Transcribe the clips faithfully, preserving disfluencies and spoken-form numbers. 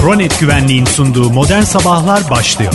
Kronet Güvenliğin sunduğu Modern Sabahlar başlıyor.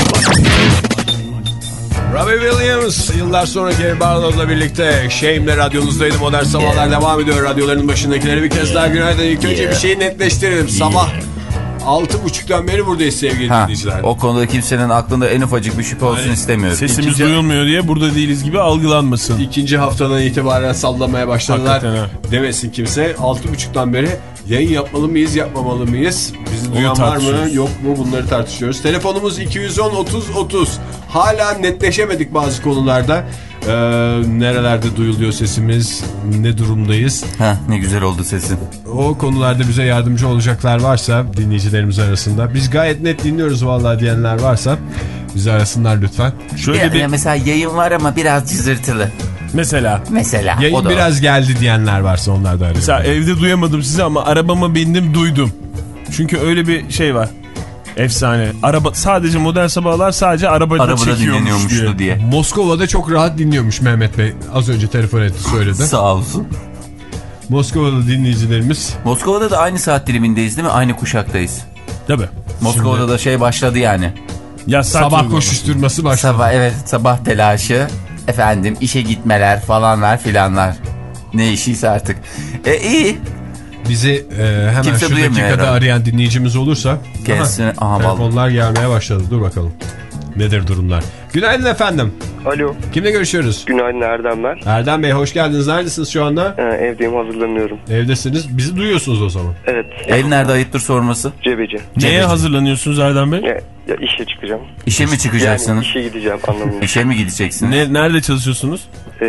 Robbie Williams yıllar sonra Gary Barlow'la birlikte Shame'le radyonuzdaydı. Modern Sabahlar yeah. devam ediyor. Radyoların başındakileri bir kez daha günaydın. İlk önce yeah. bir şeyi netleştirelim. Yeah. Sabah altı buçuktan beri buradayız sevgili ha, dinleyiciler. O konuda kimsenin aklında en ufacık bir şüphe olsun yani, istemiyorum. Sesimiz İkinci... duyulmuyor diye burada değiliz gibi algılanmasın. İkinci haftadan itibaren sallamaya başladılar. Demesin kimse. Altı buçuktan beri yayın yapmalı mıyız, yapmamalı mıyız? Bizi duyan var mı, yok mu, bunları tartışıyoruz. Telefonumuz iki yüz on otuz otuz. Hala netleşemedik bazı konularda. Ee, nerelerde duyuluyor sesimiz, ne durumdayız? Heh, ne güzel oldu sesin. O konularda bize yardımcı olacaklar varsa dinleyicilerimiz arasında. Biz gayet net dinliyoruz vallahi diyenler varsa bizi arasınlar lütfen. Şöyle ya, bir... ya mesela yayın var ama biraz cızırtılı. Mesela. Mesela. Yayın biraz o. geldi diyenler varsa onlar da arıyor. Mesela evde duyamadım sizi ama arabama bindim duydum. Çünkü öyle bir şey var. Efsane. Araba sadece Modern Sabahlar sadece arabada, arabada çekiyormuş diye. diye. Moskova'da çok rahat dinliyormuş Mehmet Bey. Az önce telefon etti söyledi. Sağ olsun. Moskova'da dinleyicilerimiz. Moskova'da da aynı saat dilimindeyiz değil mi? Aynı kuşaktayız. Tabii. Moskova'da Şimdi... da şey başladı yani. Ya sabah koşuşturması başladı. Sabah evet sabah telaşı. Efendim işe gitmeler falanlar filanlar. Ne işiyse artık. E iyi. Bizi e, hemen Kimse şu dakikada herhalde. Arayan dinleyicimiz olursa gelsin. Aha, aha, telefonlar gelmeye başladı. Dur bakalım. Nedir durumlar? Günaydın efendim. Alo. Kimle görüşüyoruz? Günaydın Erdem ben. Erdem Bey hoş geldiniz. Neredesiniz şu anda? Ee, evdeyim, hazırlanıyorum. Evdesiniz. Bizi duyuyorsunuz o zaman. Evet. Ev nerede ayıptır sorması? Cebeci. Neye Cebeci. hazırlanıyorsunuz Erdem Bey? Ya, ya işe çıkacağım. İşe mi çıkacaksınız? Yani işe gideceğim anlamında. İşe mi gideceksiniz? Ne, nerede çalışıyorsunuz? Ee,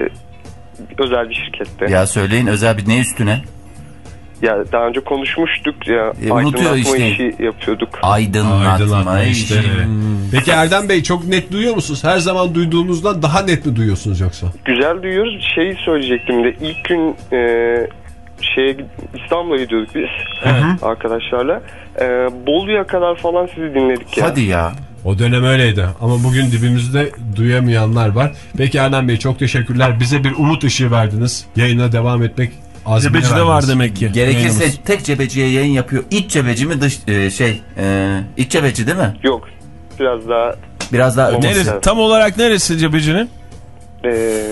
özel bir şirkette. Ya söyleyin özel bir ne üstüne? Ya daha önce konuşmuştuk ya. E, unutuyor işte. işi yapıyorduk. Aydınlatma, Aydınlatma işte. Hmm. Peki Erdem Bey çok net duyuyor musunuz? Her zaman duyduğumuzdan daha net mi duyuyorsunuz yoksa? Güzel duyuyoruz. Şeyi söyleyecektim de ilk gün e, şeye İstanbul'a gidiyorduk biz. Hı-hı. Arkadaşlarla. E, Bolu'ya kadar falan sizi dinledik ya. Hadi ya. O dönem öyleydi ama bugün dibimizde duyamayanlar var. Peki Erdem Bey çok teşekkürler. Bize bir umut ışığı verdiniz. Yayına devam etmek azmine Cebeci de var demek ki. Gerekirse yayınımız. Tek cebeciye yayın yapıyor. İç cebeci mi dış e, şey e, iç cebeci değil mi? Yok. Biraz daha. Biraz daha neresi, tam olarak neresi cebecinin? Eee...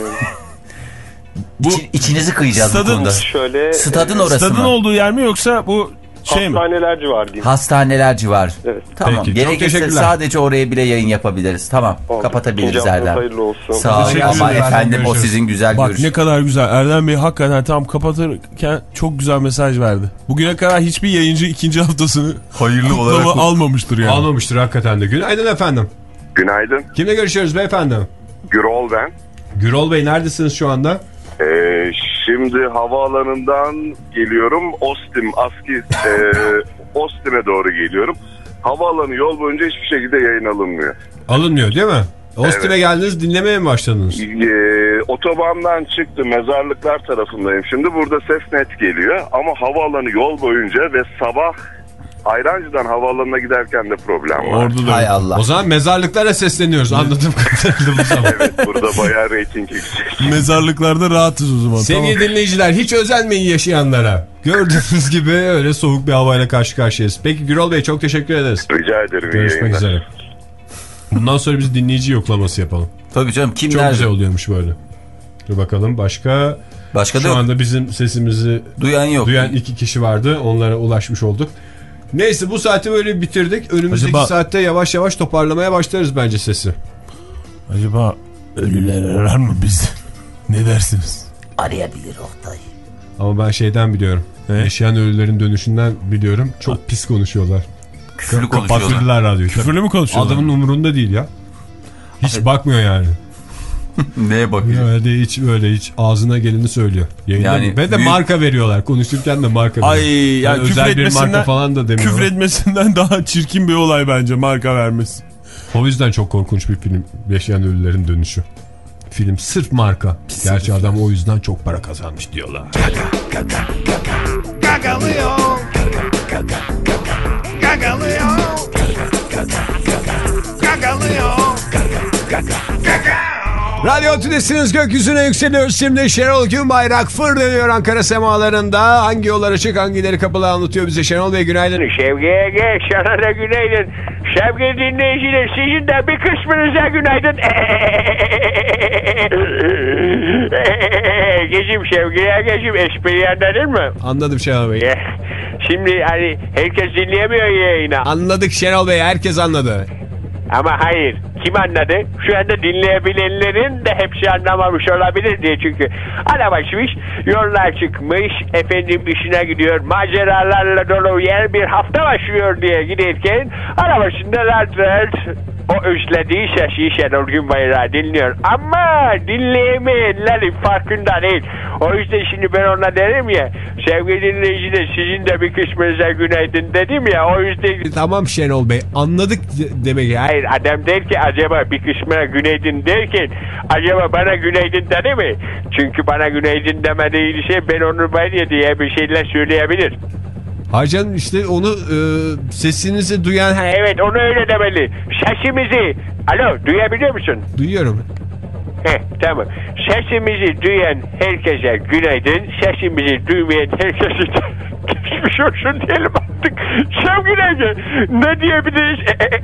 Bu İçi, içinizi kıyacağız stadın, bu konuda. Şöyle, stadın e, orası stadın mı? Stadın olduğu yer mi yoksa bu şey mi? Hastaneler civarı diyeyim. Hastaneler civarı. Evet. Tamam. Peki, gerekirse sadece oraya bile yayın yapabiliriz. Tamam. Oldu. Kapatabiliriz Erdem. Hayırlı olsun. Sağ olun ama efendim görüşürüz. O sizin güzel Bak görüşünüz. ne kadar güzel. Erdem Bey hakikaten tam kapatırken çok güzel mesaj verdi. Bugüne kadar hiçbir yayıncı ikinci haftasını hayırlı olarak almamıştır yani. Almamıştır hakikaten de. Günaydın efendim. Günaydın. Kimle görüşüyoruz beyefendi? Gürol ben. Gürol Bey neredesiniz şu anda? Ee, şimdi havaalanından geliyorum. Ostim, Aski, e, Ostim'e doğru geliyorum. Havaalanı yol boyunca hiçbir şekilde yayın alınmıyor. Alınmıyor değil mi? Ostim'e evet. Geldiniz, dinlemeye mi başladınız? Ee, otobandan çıktı, mezarlıklar tarafındayım. Şimdi burada ses net geliyor ama havaalanı yol boyunca ve sabah Ayrancı'dan havaalanına giderken de problem var. Orada Hay Allah. O zaman mezarlıklara sesleniyoruz. Anladım. Evet, burada bayağı reyting yüksek. Mezarlıklarda rahatız o zaman. Sevgili tamam. Dinleyiciler, hiç özenmeyin yaşayanlara. Gördüğünüz gibi öyle soğuk bir havayla karşı karşıyayız. Peki Gürol Bey çok teşekkür ederiz. Rica ederim. Görüşmek üzere. Bundan sonra biz dinleyici yoklaması yapalım. Tabii canım. Kim çok nerede? Güzel oluyormuş böyle. Dur bakalım başka. Başka Şu anda bizim sesimizi duyan yok. Duyan iki kişi vardı. Onlara ulaşmış olduk. Neyse bu saati böyle bitirdik. Önümüzdeki acaba, saatte yavaş yavaş toparlamaya başlarız bence sesi. Acaba ölüler arar mı bizi? Ne dersiniz? Arayabilir Oktay. Ama ben şeyden biliyorum. Ne? Yaşayan ölülerin dönüşünden biliyorum. Çok ha. pis konuşuyorlar. Küfürlü konuşuyorlar. Kapatırlar radyoyu. Küfürlü mü konuşuyorlar? Adamın umurunda değil ya. Hiç evet. bakmıyor yani. Neye bakıyor? Öyle hiç öyle hiç ağzına geleni söylüyor. Yani ve de büyük... marka veriyorlar. Konuşurken de marka veriyorlar. Ay yani, yani özel bir marka falan da demiyor. Küfür etmesinden daha çirkin bir olay bence marka vermesi. O yüzden çok korkunç bir film Yaşayan Ölülerin Dönüşü. Film sırf marka. Pis Gerçi adam yani. O yüzden çok para kazanmış diyorlar. Gagalıyor. Gagalıyor. Gagalıyor. Radyo Tülesi'niz, gökyüzüne yükseliyoruz. Şimdi Şenol Günbayrak fırlanıyor Ankara semalarında. Hangi yollar açık, hangileri kapalı anlatıyor bize Şenol Bey. Günaydın. Sevgiye gel, sana da günaydın. Sevgili dinleyiciler, sizin de bir kısmınıza günaydın. Geçim sevgiye geçim, espriyi anladın mı? Anladım Şenol Bey. Şimdi hani herkes dinleyemiyor yayını. Anladık Şenol Bey, herkes anladı. Ama hayır. Kim anladı? Şu anda dinleyebilenlerin de hepsi anlamamış olabilir diye, çünkü arabaşmış, yollar çıkmış, efendim işine gidiyor, maceralarla dolu yer bir hafta başlıyor diye giderken arabasında rahat rahat o özlediği sesi Şenol Günbayrak'ı dinliyor. Ama dinleyemeyenlerin farkında değil. O yüzden şimdi ben ona derim ya, sevgili dinleyiciler, sizin de bir kısmınıza günaydın dedim ya, o yüzden... Tamam Şenol Bey, anladık demek ya. Hayır, adam der ki acaba bir kısmına günaydın derken acaba bana günaydın dedi mi? Çünkü bana günaydın demediği şey ben onu ben diye bir şeyler söyleyebilir. Harcan işte onu e, sesinizi duyan... Ha, evet, onu öyle demeli. Sesimizi, alo, duyabiliyor musun? Duyuyorum. Heh, tamam. Sesimizi duyan herkese günaydın. Sesimizi duymayan herkese geçmiş olsun diyelim artık. Sevgiler, ne diyebiliriz?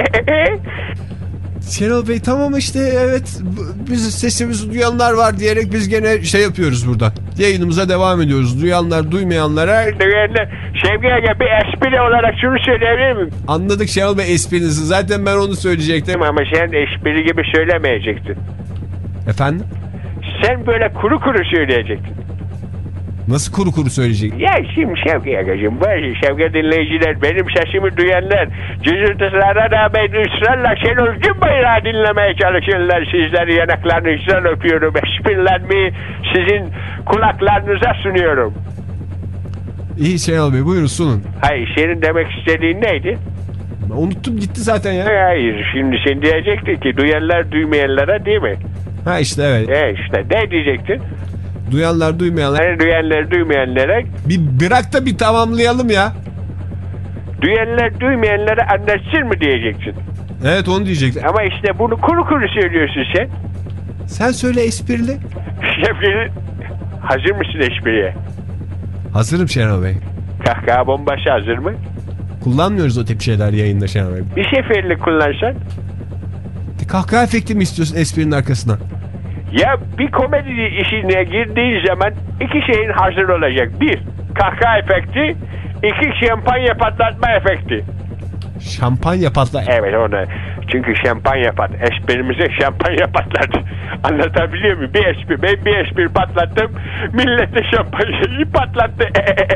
Şenol Bey tamam işte, evet, biz sesimizi duyanlar var diyerek biz gene şey yapıyoruz burada. Yayınımıza devam ediyoruz. Duyanlar, duymayanlara... Duyanlar, Sevgiler, bir espri olarak şunu söyleyebilir miyim? Anladık Şenol Bey esprinizi. Zaten ben onu söyleyecektim. Ama sen espri gibi söylemeyecektin. Efendim? Sen böyle kuru kuru söyleyecektin. Nasıl kuru kuru söyleyecek? Ya şimdi Şevki Agacığım, bazı Şevki dinleyiciler, benim sesimi duyanlar, cızırtıslara rağmen ısrarla Şenol Günbayrak'ı dinlemeye çalışırlar. Sizleri yanaklarınızdan öpüyorum. Esprilerimi sizin kulaklarınıza sunuyorum. İyi Şenol Bey, buyurun sunun. Hayır, senin demek istediğin neydi? Ben unuttum gitti zaten ya. Hayır, şimdi sen diyecektin ki duyanlar duymayanlara, değil mi? Ha işte evet. E işte ne diyecektin? Duyanlar, duymayanlar. Hani duyanlar duymayanlara... Bir bırak da bir tamamlayalım ya. Duyanlar duymayanlara anlatsın mı diyeceksin? Evet, onu diyecektim. Ama işte bunu kuru kuru söylüyorsun sen. Sen söyle esprili. Şefkili, hazır mısın espriye? Hazırım Şenol Bey. Kahkaha bombası hazır mı? Kullanmıyoruz o tip şeyler yayında Şenol Bey. Bir seferlik kullansan. Kahkaha efekti mi istiyorsun esprinin arkasına? Ya bir komedi işine girdiğin zaman iki şeyin hazır olacak. Bir, kahkaha efekti. İki, şampanya patlatma efekti. Şampanya patla. Evet, ona. Çünkü şampanya pat. Esprimize şampanya patladı. Anlatabiliyor muyum? Bir espri. Ben bir espri patlattım. Millet de şampanyayı patlattı.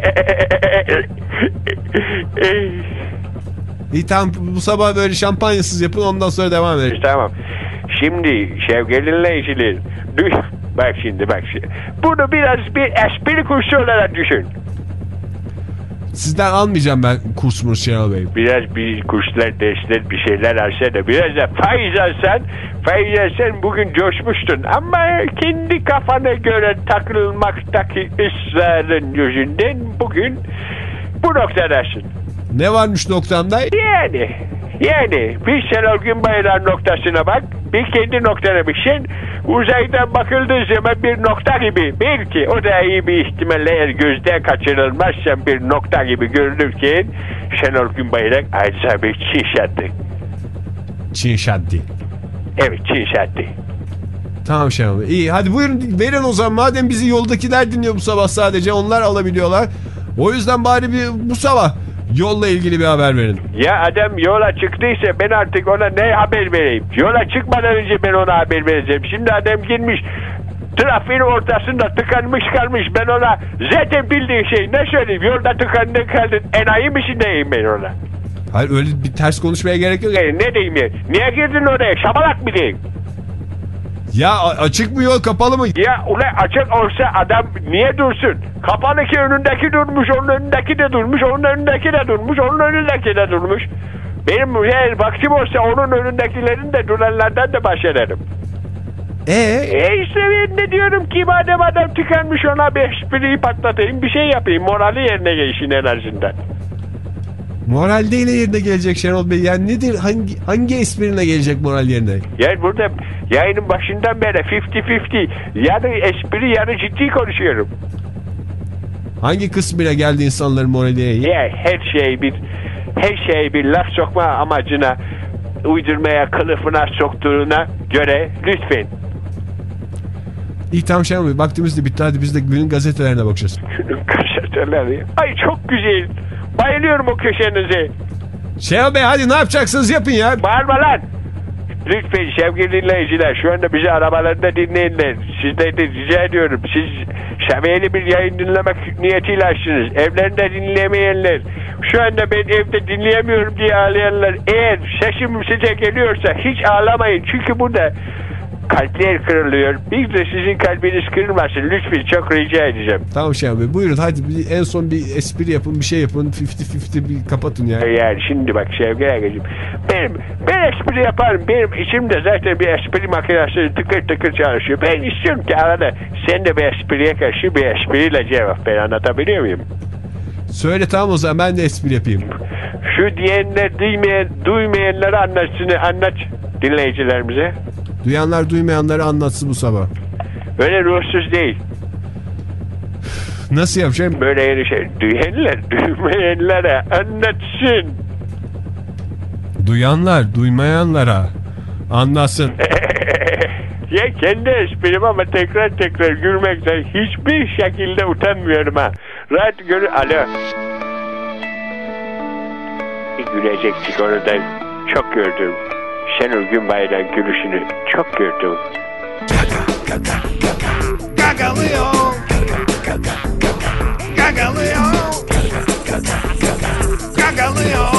İyi tamam, bu sabah böyle şampanyasız yapın, ondan sonra devam edelim. Tamam. Şimdi sevgili dinleyiciler, bak şimdi bak şimdi. Bunu biraz bir espri kursu olarak düşün. Sizden almayacağım ben kursumu Şenol Bey. Biraz bir kurslar, dersler, bir şeyler alsan da biraz da faiz alsan, faiz alsan bugün coşmuştun. Ama kendi kafana göre takılmaktaki ısrarın yüzünden bugün bu noktadasın. Ne varmış noktamda? Yani, yani bir Şenol Günbayrak'ın noktasına bak, bir kendi noktana bir şey. Uzaydan bakıldığı zaman bir nokta gibi, belki o da iyi bir ihtimalle eğer gözden kaçırılmazsa bir nokta gibi görünürken Şenol Günbayrak ayrıca bir Çin Şaddi. Çin Şaddi. Evet, Çin Şaddi. Tamam Şenol Bey. İyi, hadi buyurun verin o zaman. Madem bizi yoldakiler dinliyor bu sabah, sadece onlar alabiliyorlar. O yüzden bari bir bu sabah yolla ilgili bir haber verin. Ya adam yola çıktıysa ben artık ona ne haber vereyim? Yola çıkmadan önce ben ona haber vereceğim. Şimdi adam girmiş trafiğin ortasında tıkanmış kalmış. Ben ona zaten bildiğin şey ne söyleyeyim? Yolda tıkandın kaldın. Enayi misin diyeyim ben ona? Hayır, öyle bir ters konuşmaya gerek yok. Yani ne diyeyim ya? Niye girdin oraya? Şabalak mı diyeyim? Ya açık mı yol, kapalı mı? Ya ulan açık olsa adam niye dursun? Kapalı ki önündeki durmuş, onun önündeki de durmuş, onun önündeki de durmuş, onun önündeki de durmuş. Benim eğer vaktim olsa onun önündekilerin de duranlardan da başlarım. Eee? E işte ben de diyorum ki madem adam tıkanmış, ona bir espriyi patlatayım, bir şey yapayım, morali yerine geçsin en azından. Moral değil yerine gelecek Şenol Bey. Yani nedir? Hangi hangi esprine gelecek moral yerine? Yani burada yayının başından beri elli elli yarı espri yarı ciddi konuşuyorum. Hangi kısmıyla geldi insanların moraliye? Ya her şey bir her şey bir laf sokma amacına uydurmaya kılıfına soktuğuna göre lütfen. İyi tamam Şenol Bey, vaktimiz de bitti, hadi biz de günün gazetelerine bakacağız. Günün gazeteleri. Ay çok güzel. Bayılıyorum o köşenize. Şenol Bey hadi ne yapacaksınız yapın ya. Bağırma lan. Lütfen sevgili dinleyiciler, şu anda bizi arabalarında dinleyenler, sizden de rica ediyorum, siz seviyeli bir yayın dinlemek niyetiyle açtınız. Evlerinde dinleyemeyenler, şu anda ben evde dinleyemiyorum diye ağlayanlar, eğer sesim size geliyorsa hiç ağlamayın. Çünkü burada kalpler kırılıyor. Bir de sizin kalbiniz kırılmasın. Lütfen çok rica edeceğim. Tamam Şenol Bey, buyurun hadi bir, en son bir espri yapın, bir şey yapın. elli elli bir kapatın ya. Yani şimdi bak sevgili Agacığım, benim ben espri yaparım. Benim içimde zaten bir espri makinesi tıkır tıkır çalışıyor. Ben istiyorum ki arada sen de bir espriye karşı bir espriyle cevap ver. Anlatabiliyor muyum? Söyle tamam, o zaman ben de espri yapayım. Şu diyenler duymayan, duymayanları anlatsın, anlat dinleyicilerimize. Duyanlar duymayanları anlatsın bu sabah. Öyle ruhsuz değil. Nasıl yapacağım? Böyle yeni şey. Duyanlar duymayanlara anlatsın. Duyanlar duymayanlara anlatsın. Ya kendi esprim ama tekrar tekrar gülmekten hiçbir şekilde utanmıyorum ha. Rahat görün. Alo. Gülecektik oradan. Çok gördüm. Şenol Günbay'dan gülüşünü çok gördüm. Gagalıyor. Gagalıyor. Gagalıyor.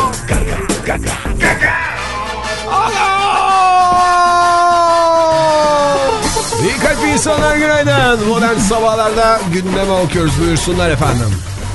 İyi kalp insanlar, günaydın. Modern sabahlarda gündeme okuyoruz, buyursunlar efendim.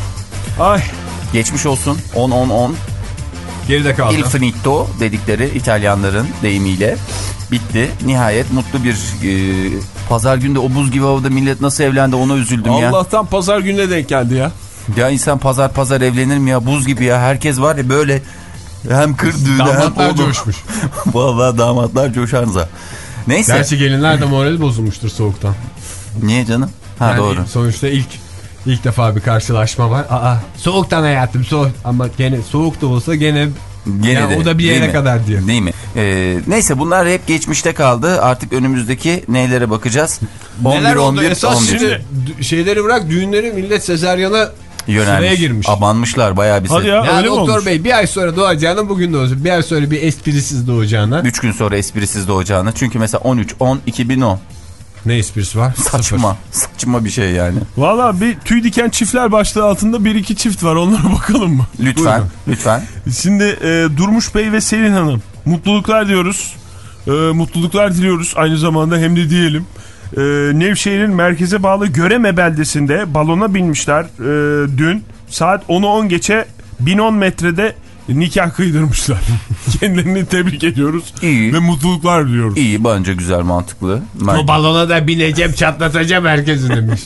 Ay. Geçmiş olsun. on on on. Geride kaldı. Il finito dedikleri İtalyanların deyimiyle bitti. Nihayet mutlu bir e, pazar günde o buz gibi havada millet nasıl evlendi ona üzüldüm ya. Allah'tan pazar gününe denk geldi ya. Ya insan pazar pazar evlenir mi ya, buz gibi ya. Herkes var ya böyle hem kır düğünü hem damatlar oğlum. coşmuş. Vallahi damatlar coşarza. Neyse. Gerçi gelinler de morali bozulmuştur soğuktan. Niye canım? Ha yani doğru. Sonuçta ilk ilk defa bir karşılaşma var. Aa, soğuktan hayatım soğuk, ama gene soğuk da olsa gene Gene yani de, o da bir yere kadar diye. Değil mi? Ee, neyse bunlar hep geçmişte kaldı. Artık önümüzdeki neylere bakacağız? Neler on bir, oldu? on bir, Esas on bir. şimdi şeyleri bırak, düğünleri millet sezaryana sıraya girmiş. Abanmışlar bayağı bir. Hadi ya, ya öyle mi doktor olmuş? bey bir ay sonra doğacağına bugün doğacak. Bir ay sonra bir esprisiz doğacağına. Üç gün sonra esprisiz doğacağına. Çünkü mesela on üç on iki bin on. Ne esprisi var? Saçma. Sıfır. Saçma bir şey yani. Valla bir tüy diken çiftler başlığı altında bir iki çift var. Onlara bakalım mı? Lütfen. Buyurun. Lütfen. Şimdi e, Durmuş Bey ve Selin Hanım. Mutluluklar diyoruz. E, mutluluklar diliyoruz aynı zamanda, hem de diyelim. E, Nevşehir'in merkeze bağlı Göreme beldesinde balona binmişler e, dün. Saat onu on geçe bin on metrede nikah kıydırmışlar. Kendilerini tebrik ediyoruz. İyi. Ve mutluluklar diliyoruz. İyi, bence güzel, mantıklı. O balona da bineceğim, çatlatacağım herkesi demiş.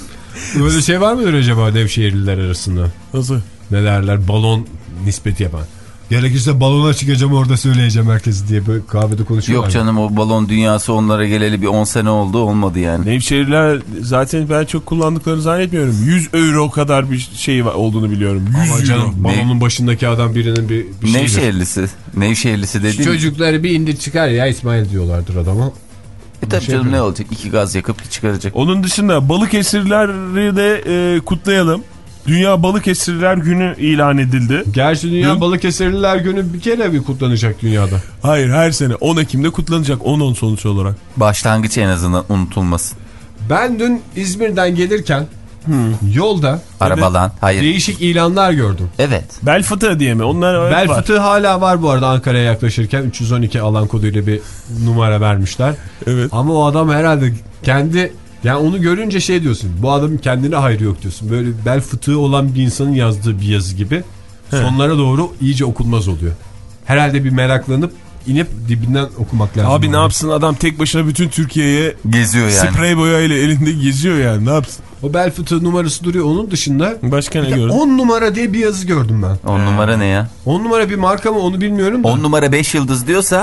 Böyle şey var mıdır acaba Nevşehirliler arasında? Nasıl? Ne derler, balon nispeti yapan. Gerekirse balona çıkacağım, orada söyleyeceğim herkesi diye böyle kahvede konuşuyorlar. Yok canım, o balon dünyası onlara geleli bir on sene oldu, olmadı yani. Nevşehirliler zaten ben çok kullandıklarını zannetmiyorum. yüz euro kadar bir şey olduğunu biliyorum. yüz Ama canım, euro. balonun başındaki adam birinin bir, bir şeydir. Nevşehirlisi. Nevşehirlisi dediğin. Çocukları bir indir çıkar ya İsmail diyorlardır adama. E tabii şey canım, yapıyor. ne olacak? İki gaz yakıp çıkaracak. Onun dışında Balıkesirlileri de e, kutlayalım. Dünya Balıkesirliler Günü ilan edildi. Gerçi Dünya Dün... Balıkesirliler Günü bir kere bir kutlanacak dünyada. Hayır, her sene on Ekim'de kutlanacak, on on sonuç olarak. Başlangıç en azından unutulmasın. Ben dün İzmir'den gelirken hmm. yolda Arabalan, hayır. değişik ilanlar gördüm. Evet. Bel fıtığı diye mi? Onlar evet Bel var. fıtığı hala var bu arada, Ankara'ya yaklaşırken üç yüz on iki alan koduyla bir numara vermişler. Evet. Ama o adam herhalde kendi, yani onu görünce şey diyorsun, bu adamın kendine hayrı yok diyorsun. Böyle bel fıtığı olan bir insanın yazdığı bir yazı gibi. He. Sonlara doğru iyice okunmaz oluyor. Herhalde bir meraklanıp inip dibinden okumak lazım. Abi ne yapsın adam, tek başına bütün Türkiye'ye geziyor yani. Sprey boyayla elinde geziyor yani, ne yapsın? O bel fıtığı numarası duruyor. Onun dışında başka ne gördün? on numara diye bir yazı gördüm ben. on numara ne ya? on numara bir marka mı onu bilmiyorum da. on numara beş yıldız diyorsa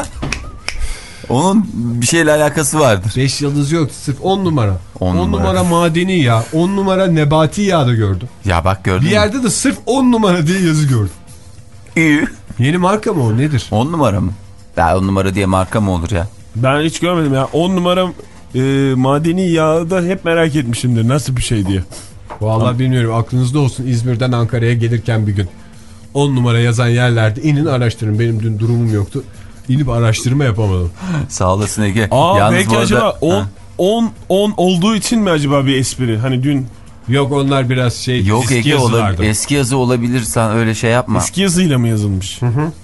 onun bir şeyle alakası vardır. beş yıldız yok, sırf on numara. on on numara. numara madeni yağ, on numara nebati yağ da gördüm. Ya bak gördün Bir mü? yerde de sırf on numara diye yazı gördüm. İyi. Yeni marka mı o, nedir? on numara mı? Ya on numara diye marka mı olur ya? Ben hiç görmedim ya. on numara e, madeni yağı da hep merak etmişimdir. Nasıl bir şey diye. Vallahi bilmiyorum, aklınızda olsun, İzmir'den Ankara'ya gelirken bir gün on numara yazan yerlerde inin araştırın. Benim dün durumum yoktu. İnip araştırma yapamadım. Sağ olasın Ege. Aa, Yalnız belki bu arada... acaba on on olduğu için mi acaba bir espri? Hani dün... Yok, onlar biraz şey, Yok eski Ege, yazılardı. eski yazı olabilir, sen öyle şey yapma. Eski yazıyla mı yazılmış? Hı hı.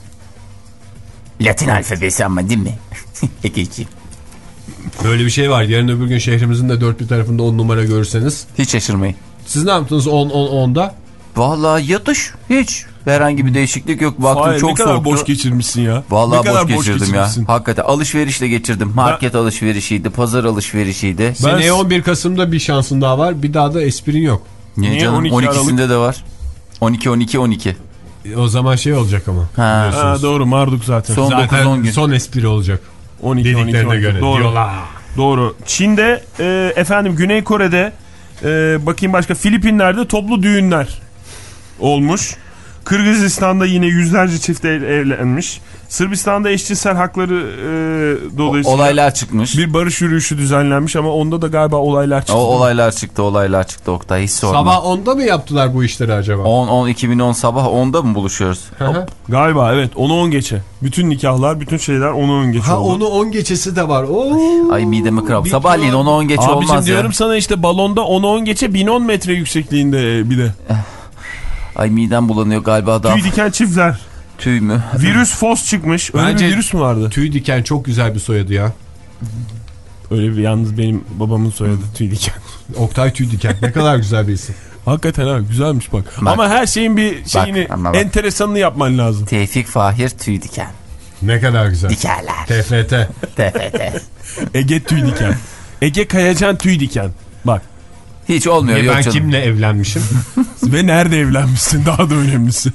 Latin alfabesi ama değil mi? Egeciğim. Böyle bir şey var. Yarın öbür gün şehrimizin de dört bir tarafında on numara görürseniz. Hiç şaşırmayın. Siz ne yaptınız on on onda? Vallahi yatış hiç. Herhangi bir değişiklik yok. Baktım Hayır, çok ne kadar soğuktu. boş geçirmişsin ya. Vallahi ne kadar boş geçirdim boş ya. Hakikaten alışverişle geçirdim. Market ben... alışverişiydi, pazar alışverişiydi. Ben... Seneye on bir Kasım'da bir şansın daha var. Bir daha da esprin yok. Niye, Niye canım? on ikisinde de var. on iki on iki on iki. O zaman şey olacak ama. Ha, ha doğru, Marduk zaten. Son zaten dokuz on gün. Son espri olacak. on iki on iki göre doğru. Diyorlar. Doğru. Çin'de e, efendim Güney Kore'de e, bakayım başka, Filipinler'de toplu düğünler olmuş. Kırgızistan'da yine yüzlerce çift evlenmiş. Sırbistan'da eşcinsel hakları e, dolayısıyla olaylar çıkmış. Bir barış yürüyüşü düzenlenmiş ama onda da galiba olaylar çıktı. O olaylar çıktı, olaylar çıktı Oktay, hiç sorma. Sabah onda mı yaptılar bu işleri acaba? on on iki bin on sabah onda mı buluşuyoruz? Galiba evet, onu on geçe. Bütün nikahlar, bütün şeyler onu on geçe ha, oldu. onu on geçesi de var. Oo. Ay midemi kırap. Sabahleyin onu on geçe olmaz ya. Abicim diyorum sana işte, balonda onu on geçe bin on metre yüksekliğinde bir de. Ay midem bulanıyor galiba da. Tüy diken çiftler. Tüy mü? Virüs fos çıkmış. Öyle Bence bir virüs mü vardı? Tüy diken çok güzel bir soyadı ya. Öyle bir, yalnız benim babamın soyadı Tüy diken. Oktay Tüy diken. Ne kadar güzel bir isim. Hakikaten ha, güzelmiş bak. bak. Ama her şeyin bir şeyini, bak, enteresanını yapman lazım. Tevfik Fahir Tüy diken. Ne kadar güzel. Dikerler. T F T. T F T. Ege Tüy diken. Ege Kayacan Tüy diken. Bak. Hiç olmuyor. Ben yok kimle evlenmişim? Ve nerede evlenmişsin, daha da önemlisi.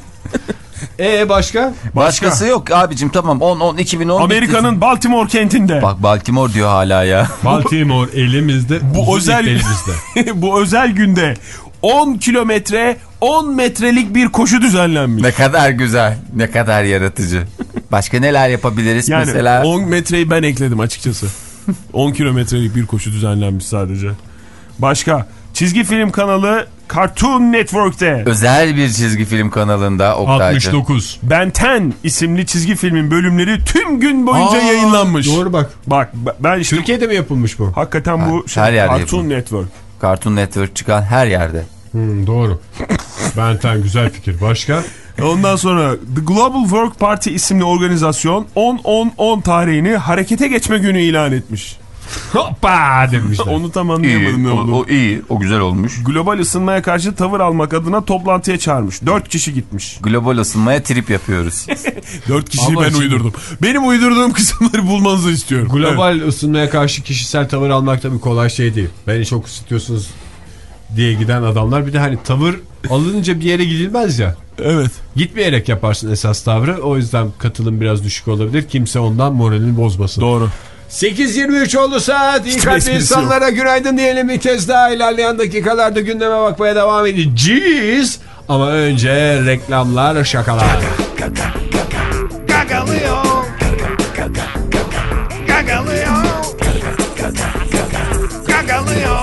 Eee başka? Başkası Başka? Yok abicim, tamam on on iki bin on. Amerika'nın bitti. Baltimore kentinde. Bak Baltimore diyor hala ya. Baltimore elimizde. Bu özel elimizde. Bu özel günde on kilometre on metrelik bir koşu düzenlenmiş. Ne kadar güzel, ne kadar yaratıcı. Başka neler yapabiliriz yani mesela? on metreyi ben ekledim açıkçası. on kilometrelik bir koşu düzenlenmiş sadece. Başka çizgi film kanalı Cartoon Network'te özel bir çizgi film kanalında Oktay'cığım. altmış dokuz Ben on isimli çizgi filmin bölümleri tüm gün boyunca Aa, yayınlanmış. Doğru bak. Bak ben işte, Türkiye'de mi yapılmış bu? Hakikaten ha, bu şey, her yerde Cartoon yapılmış. Network. Cartoon Network çıkan her yerde. Hmm, doğru. Ben on güzel fikir. Başka? Ondan sonra The Global Work Party isimli organizasyon on on on tarihini harekete geçme günü ilan etmiş. Hoppa demişler. Onu tam anlayamadım ne oldu. O, o iyi, o güzel olmuş. Global ısınmaya karşı tavır almak adına toplantıya çağırmış. Dört kişi gitmiş. Global ısınmaya trip yapıyoruz. Dört kişiyi ben uydurdum. Benim uydurduğum kısımları bulmanızı istiyorum. Global evet. ısınmaya karşı kişisel tavır almak tabii kolay şey değil. Beni çok ısıtıyorsunuz diye giden adamlar. Bir de hani tavır alınınca bir yere gidilmez ya. Evet. Gitmeyerek yaparsın esas tavrı. O yüzden katılım biraz düşük olabilir. Kimse ondan moralini bozmasın. Doğru. sekiz yirmi üç oldu saat. İyi kalpli insanlara günaydın diyelim. Bir kez daha ilerleyen dakikalarda gündeme bakmaya devam edeceğiz. Ama önce reklamlar, şakalar. Gagalıyor. Gagalıyor. Gagalıyor.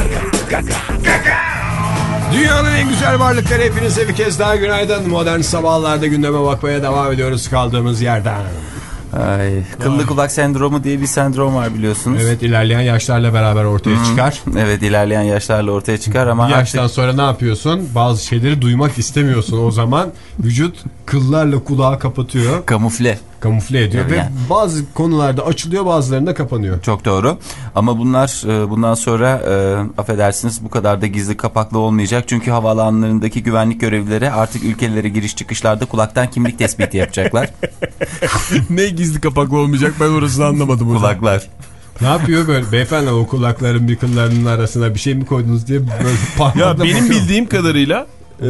Dünyanın en güzel varlıkları, hepinize bir kez daha günaydın. Modern sabahlarda gündeme bakmaya devam ediyoruz kaldığımız yerden. Ay, kıllı kulak sendromu diye bir sendrom var biliyorsunuz. Evet, ilerleyen yaşlarla beraber ortaya hmm. çıkar. Evet, ilerleyen yaşlarla ortaya çıkar ama bir yaştan artık... sonra ne yapıyorsun? Bazı şeyleri duymak istemiyorsun. O zaman vücut kıllarla kulağı kapatıyor. Kamufle. Kamufle ediyor yani. Ve bazı konularda açılıyor, bazılarında kapanıyor. Çok doğru. Ama bunlar bundan sonra e, affedersiniz bu kadar da gizli kapaklı olmayacak. Çünkü havaalanlarındaki güvenlik görevlileri artık ülkelere giriş çıkışlarda kulaktan kimlik tespiti yapacaklar. Ne gizli kapaklı olmayacak, ben orasını anlamadım. Kulaklar. Ne yapıyor böyle? Beyefendi o kulakların bir kıllarının arasına bir şey mi koydunuz diye böyle parmakla Ya benim bakıyorum. bildiğim kadarıyla e,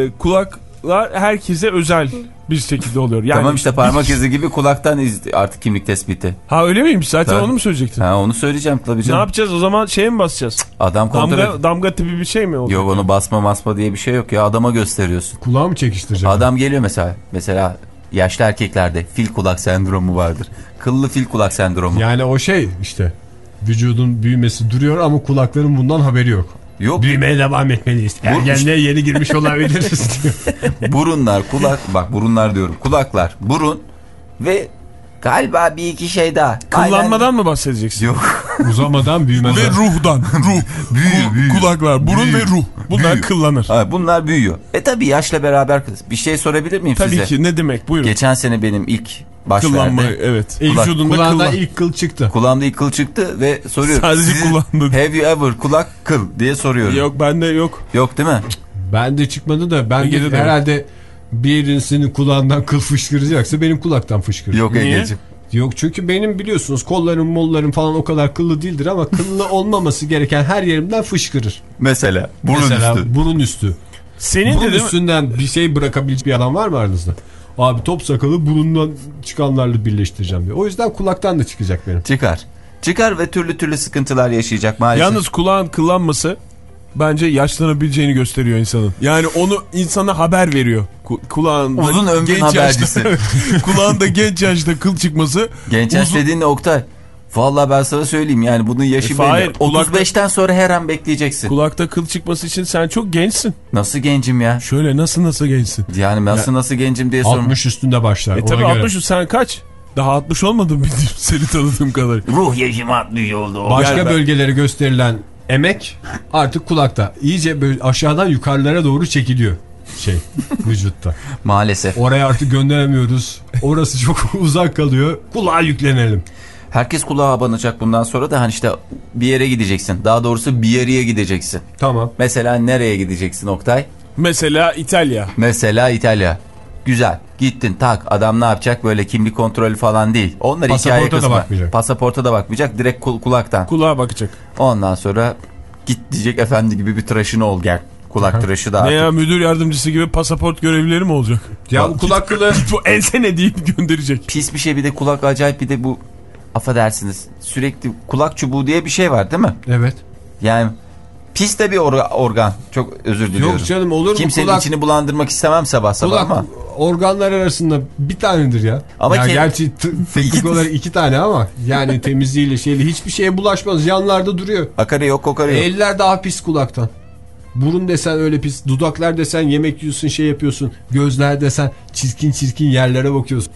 kulaklar herkese özel bir şekilde oluyor. Yani tamam işte parmak izi gibi kulaktan iz, artık kimlik tespiti. Ha öyle miymiş? Zaten Tabii. Onu mu söyleyecektin? Ha onu söyleyeceğim tabii canım. Ne yapacağız o zaman, şeye mi basacağız? Adam kontrol damga, damga tipi bir şey mi oldu? Yok onu basma basma diye bir şey yok ya, adama gösteriyorsun. Kulağı mı çekiştireceğim? Adam geliyor mesela. Mesela yaşlı erkeklerde fil kulak sendromu vardır. Kıllı fil kulak sendromu. Yani o şey işte vücudun büyümesi duruyor ama kulakların bundan haberi yok. Yok. Büyümeye devam etmeliyiz. Ergenliğe yeni girmiş olabiliriz diyor. Burunlar, kulak, bak burunlar diyorum. Kulaklar, burun ve galiba bir iki şey daha. Kullanmadan Aynen. mı bahsedeceksin? Yok. Uzamadan büyümeden. Ve ruhdan. Ruh. Büyüyor, büyüyor. Kulaklar, burun Büyüyor. ve ruh. Bunlar Büyüyor. kıllanır. Ha, bunlar büyüyor. E tabi yaşla beraber bir şey sorabilir miyim Tabii size? ki, ne demek, buyurun. Geçen sene benim ilk Kıllanma, başverde. evet. Kulak, Vücudunda kulağından kıllan. ilk kıl çıktı. Kulağımda ilk kıl çıktı ve soruyorum. Sadece Sizin kulağında. Have you ever kulak kıl diye soruyorum. Yok bende yok. Yok değil mi? Ben de çıkmadı da ben Ege'de de de herhalde birisinin kulağından kıl fışkıracaksa benim kulaktan fışkırır. Yok Ege'ciğim. Yok çünkü benim biliyorsunuz kollarım mollarım falan o kadar kıllı değildir ama kıllı olmaması gereken her yerimden fışkırır. Mesela burun Mesela üstü. burun üstü. Senin Burun de değil mi? üstünden bir şey bırakabilecek bir adam var mı aranızda? Abi top sakalı burundan çıkanlarla birleştireceğim diyor. O yüzden kulaktan da çıkacak benim. Çıkar. Çıkar ve türlü türlü sıkıntılar yaşayacak maalesef. Yalnız kulağın kıllanması bence yaşlanabileceğini gösteriyor insanın. Yani onu insana haber veriyor. Ku kulağında uzun ömrün genç habercisi. Yaşta, kulağında genç yaşta kıl çıkması. Genç yaş uzun... dediğin de Oktay. Vallahi ben sana söyleyeyim yani bunun yaşı E, belli. hayır, otuz beşten kulakta... sonra her an bekleyeceksin. Kulakta kıl çıkması için sen çok gençsin. Nasıl gencim ya? Şöyle nasıl nasıl gençsin? Yani nasıl ya... nasıl gencim diye sormuş. altmış üstünde başlar. E tabi altmış, sen kaç? Daha altmış olmadın bildiğim seni tanıdığım kadar. Ruh yaşım altmış oldu. Başka yani ben... bölgelere gösterilen emek artık kulakta. İyice böyle aşağıdan yukarılara doğru çekiliyor şey vücutta. Maalesef. Oraya artık gönderemiyoruz. Orası çok uzak kalıyor. Kulağa yüklenelim. Herkes kulağa abanacak bundan sonra da hani işte bir yere gideceksin. Daha doğrusu bir yere gideceksin. Tamam. Mesela nereye gideceksin Oktay? Mesela İtalya. Mesela İtalya. Güzel. Gittin tak. Adam ne yapacak? Böyle kimlik kontrolü falan değil. Onlar hikaye Pasaporta da kısmı. bakmayacak. Pasaporta da bakmayacak. Direkt kul kulaktan. Kulağa bakacak. Ondan sonra git diyecek efendi gibi bir tıraşını ol gel. Kulak tıraşı da Ne artık. ya, müdür yardımcısı gibi pasaport görevlileri mi olacak? Ya bu kulak kılı Bu ensene deyip gönderecek. Pis bir şey, bir de kulak acayip, bir de bu affedersiniz sürekli kulak çubuğu diye bir şey var değil mi? evet. Yani pis de bir orga, organ. Çok özür diliyorum. Yok canım, olur mu? Kimsenin Kulak, içini bulandırmak istemem sabah sabah kulak ama. organlar arasında bir tanedir ya. Ama ya ke- gerçi teknik olarak iki tane ama yani temizliğiyle şeyle hiçbir şeye bulaşmaz. Yanlarda duruyor. Akarı yok kokarı yok. Eller daha pis kulaktan. Burun desen öyle pis. Dudaklar desen yemek yiyorsun, şey yapıyorsun. Gözler desen çirkin çirkin yerlere bakıyorsun.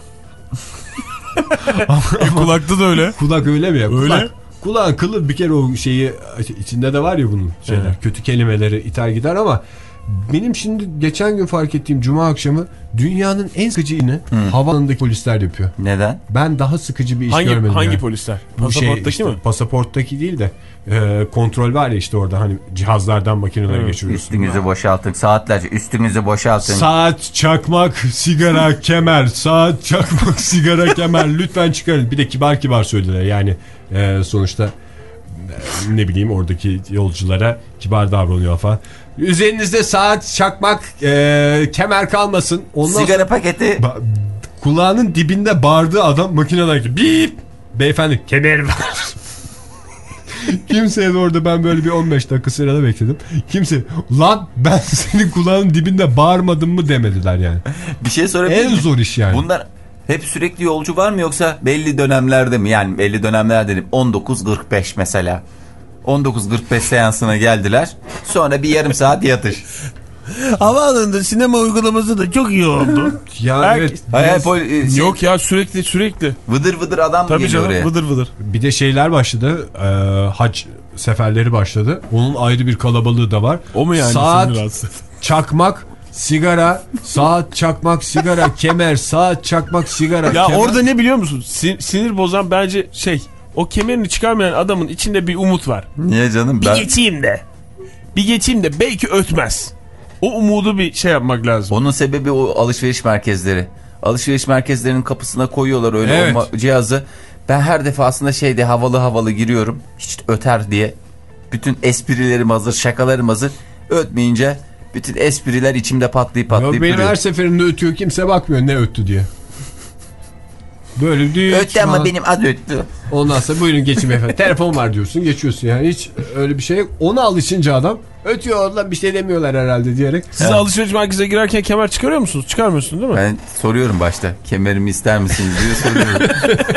E, kulakta da öyle. Kulak öyle mi ya? Öyle. Kulak, kulağın kılı bir kere o şeyi içinde de var ya bunun şeyler. Evet. Kötü kelimeleri iter gider ama benim şimdi geçen gün fark ettiğim cuma akşamı dünyanın en sıkıcı iğne havaalanındaki polisler yapıyor. Neden? Ben daha sıkıcı bir iş Hangi, görmedim. hangi yani. polisler? Bu Pasaporttaki şey işte, mi? Pasaporttaki değil de e, kontrol var ya işte orada hani cihazlardan makinelere Evet. geçiriyorsun. Üstünüzü boşaltın saatlerce, üstünüzü boşaltın. Saat, çakmak, sigara, kemer. Saat, çakmak, sigara, kemer. Lütfen çıkarın. Bir de kibar kibar söylediler. Yani e, sonuçta e, ne bileyim oradaki yolculara kibar davranıyor falan. Üzerinizde saat, çakmak, e, kemer kalmasın. Ondan Sigara sonra, paketi. ba- kulağının dibinde bağırdığı adam makineden ki bip. Beyefendi kemer var. Kimseye de orada ben böyle bir on beş dakika sırada bekledim. Kimse lan ben senin kulağının dibinde bağırmadım mı demediler yani. Bir şey sorabilir En miyim? zor iş yani. Bunlar hep sürekli yolcu var mı yoksa belli dönemlerde mi? Yani belli dönemler dedim on dokuz kırk beş mesela. on dokuz kırk beş seansına geldiler. Sonra bir yarım saat yatış. Havaalanında sinema uygulaması da çok iyi oldu. Ya Her- evet. Hayır, biraz- hayır, pol- şey, Yok ya, sürekli sürekli. vıdır vıdır adam Tabii geliyor canım, oraya. vıdır vıdır. Bir de şeyler başladı. E, hac seferleri başladı. Onun ayrı bir kalabalığı da var. O mu yani? Saat, seni rahatsız? çakmak, sigara, saat, çakmak, sigara, kemer, saat, çakmak, sigara, Ya kemer. orada ne biliyor musun? Sin- sinir bozan bence şey, o kemerini çıkarmayan adamın içinde bir umut var. Niye canım? Bir Ben... geçeyim de. Bir geçeyim de belki ötmez. O umudu bir şey yapmak lazım. Onun sebebi o alışveriş merkezleri. Alışveriş merkezlerinin kapısına koyuyorlar öyle Evet. olma cihazı. Ben her defasında şeyde havalı havalı giriyorum. Hiç öter diye. Bütün esprilerim hazır, şakalarım hazır. Ötmeyince bütün espriler içimde patlayıp patlayıp Benim duruyor. her seferinde ötüyor, kimse bakmıyor ne öttü diye. Böyle diyor. Öttü ama benim ad öttü. Ondan sonra buyurun geçin efendim. Telefon var diyorsun, geçiyorsun yani, hiç öyle bir şey yok. Ona alışınca adam ötüyor, oradan bir şey demiyorlar herhalde diyerek. Siz evet. alışveriş merkezine girerken kemer çıkarıyor musunuz? Çıkarmıyorsunuz değil mi? Ben soruyorum başta. Kemerimi ister misiniz diye soruyorum.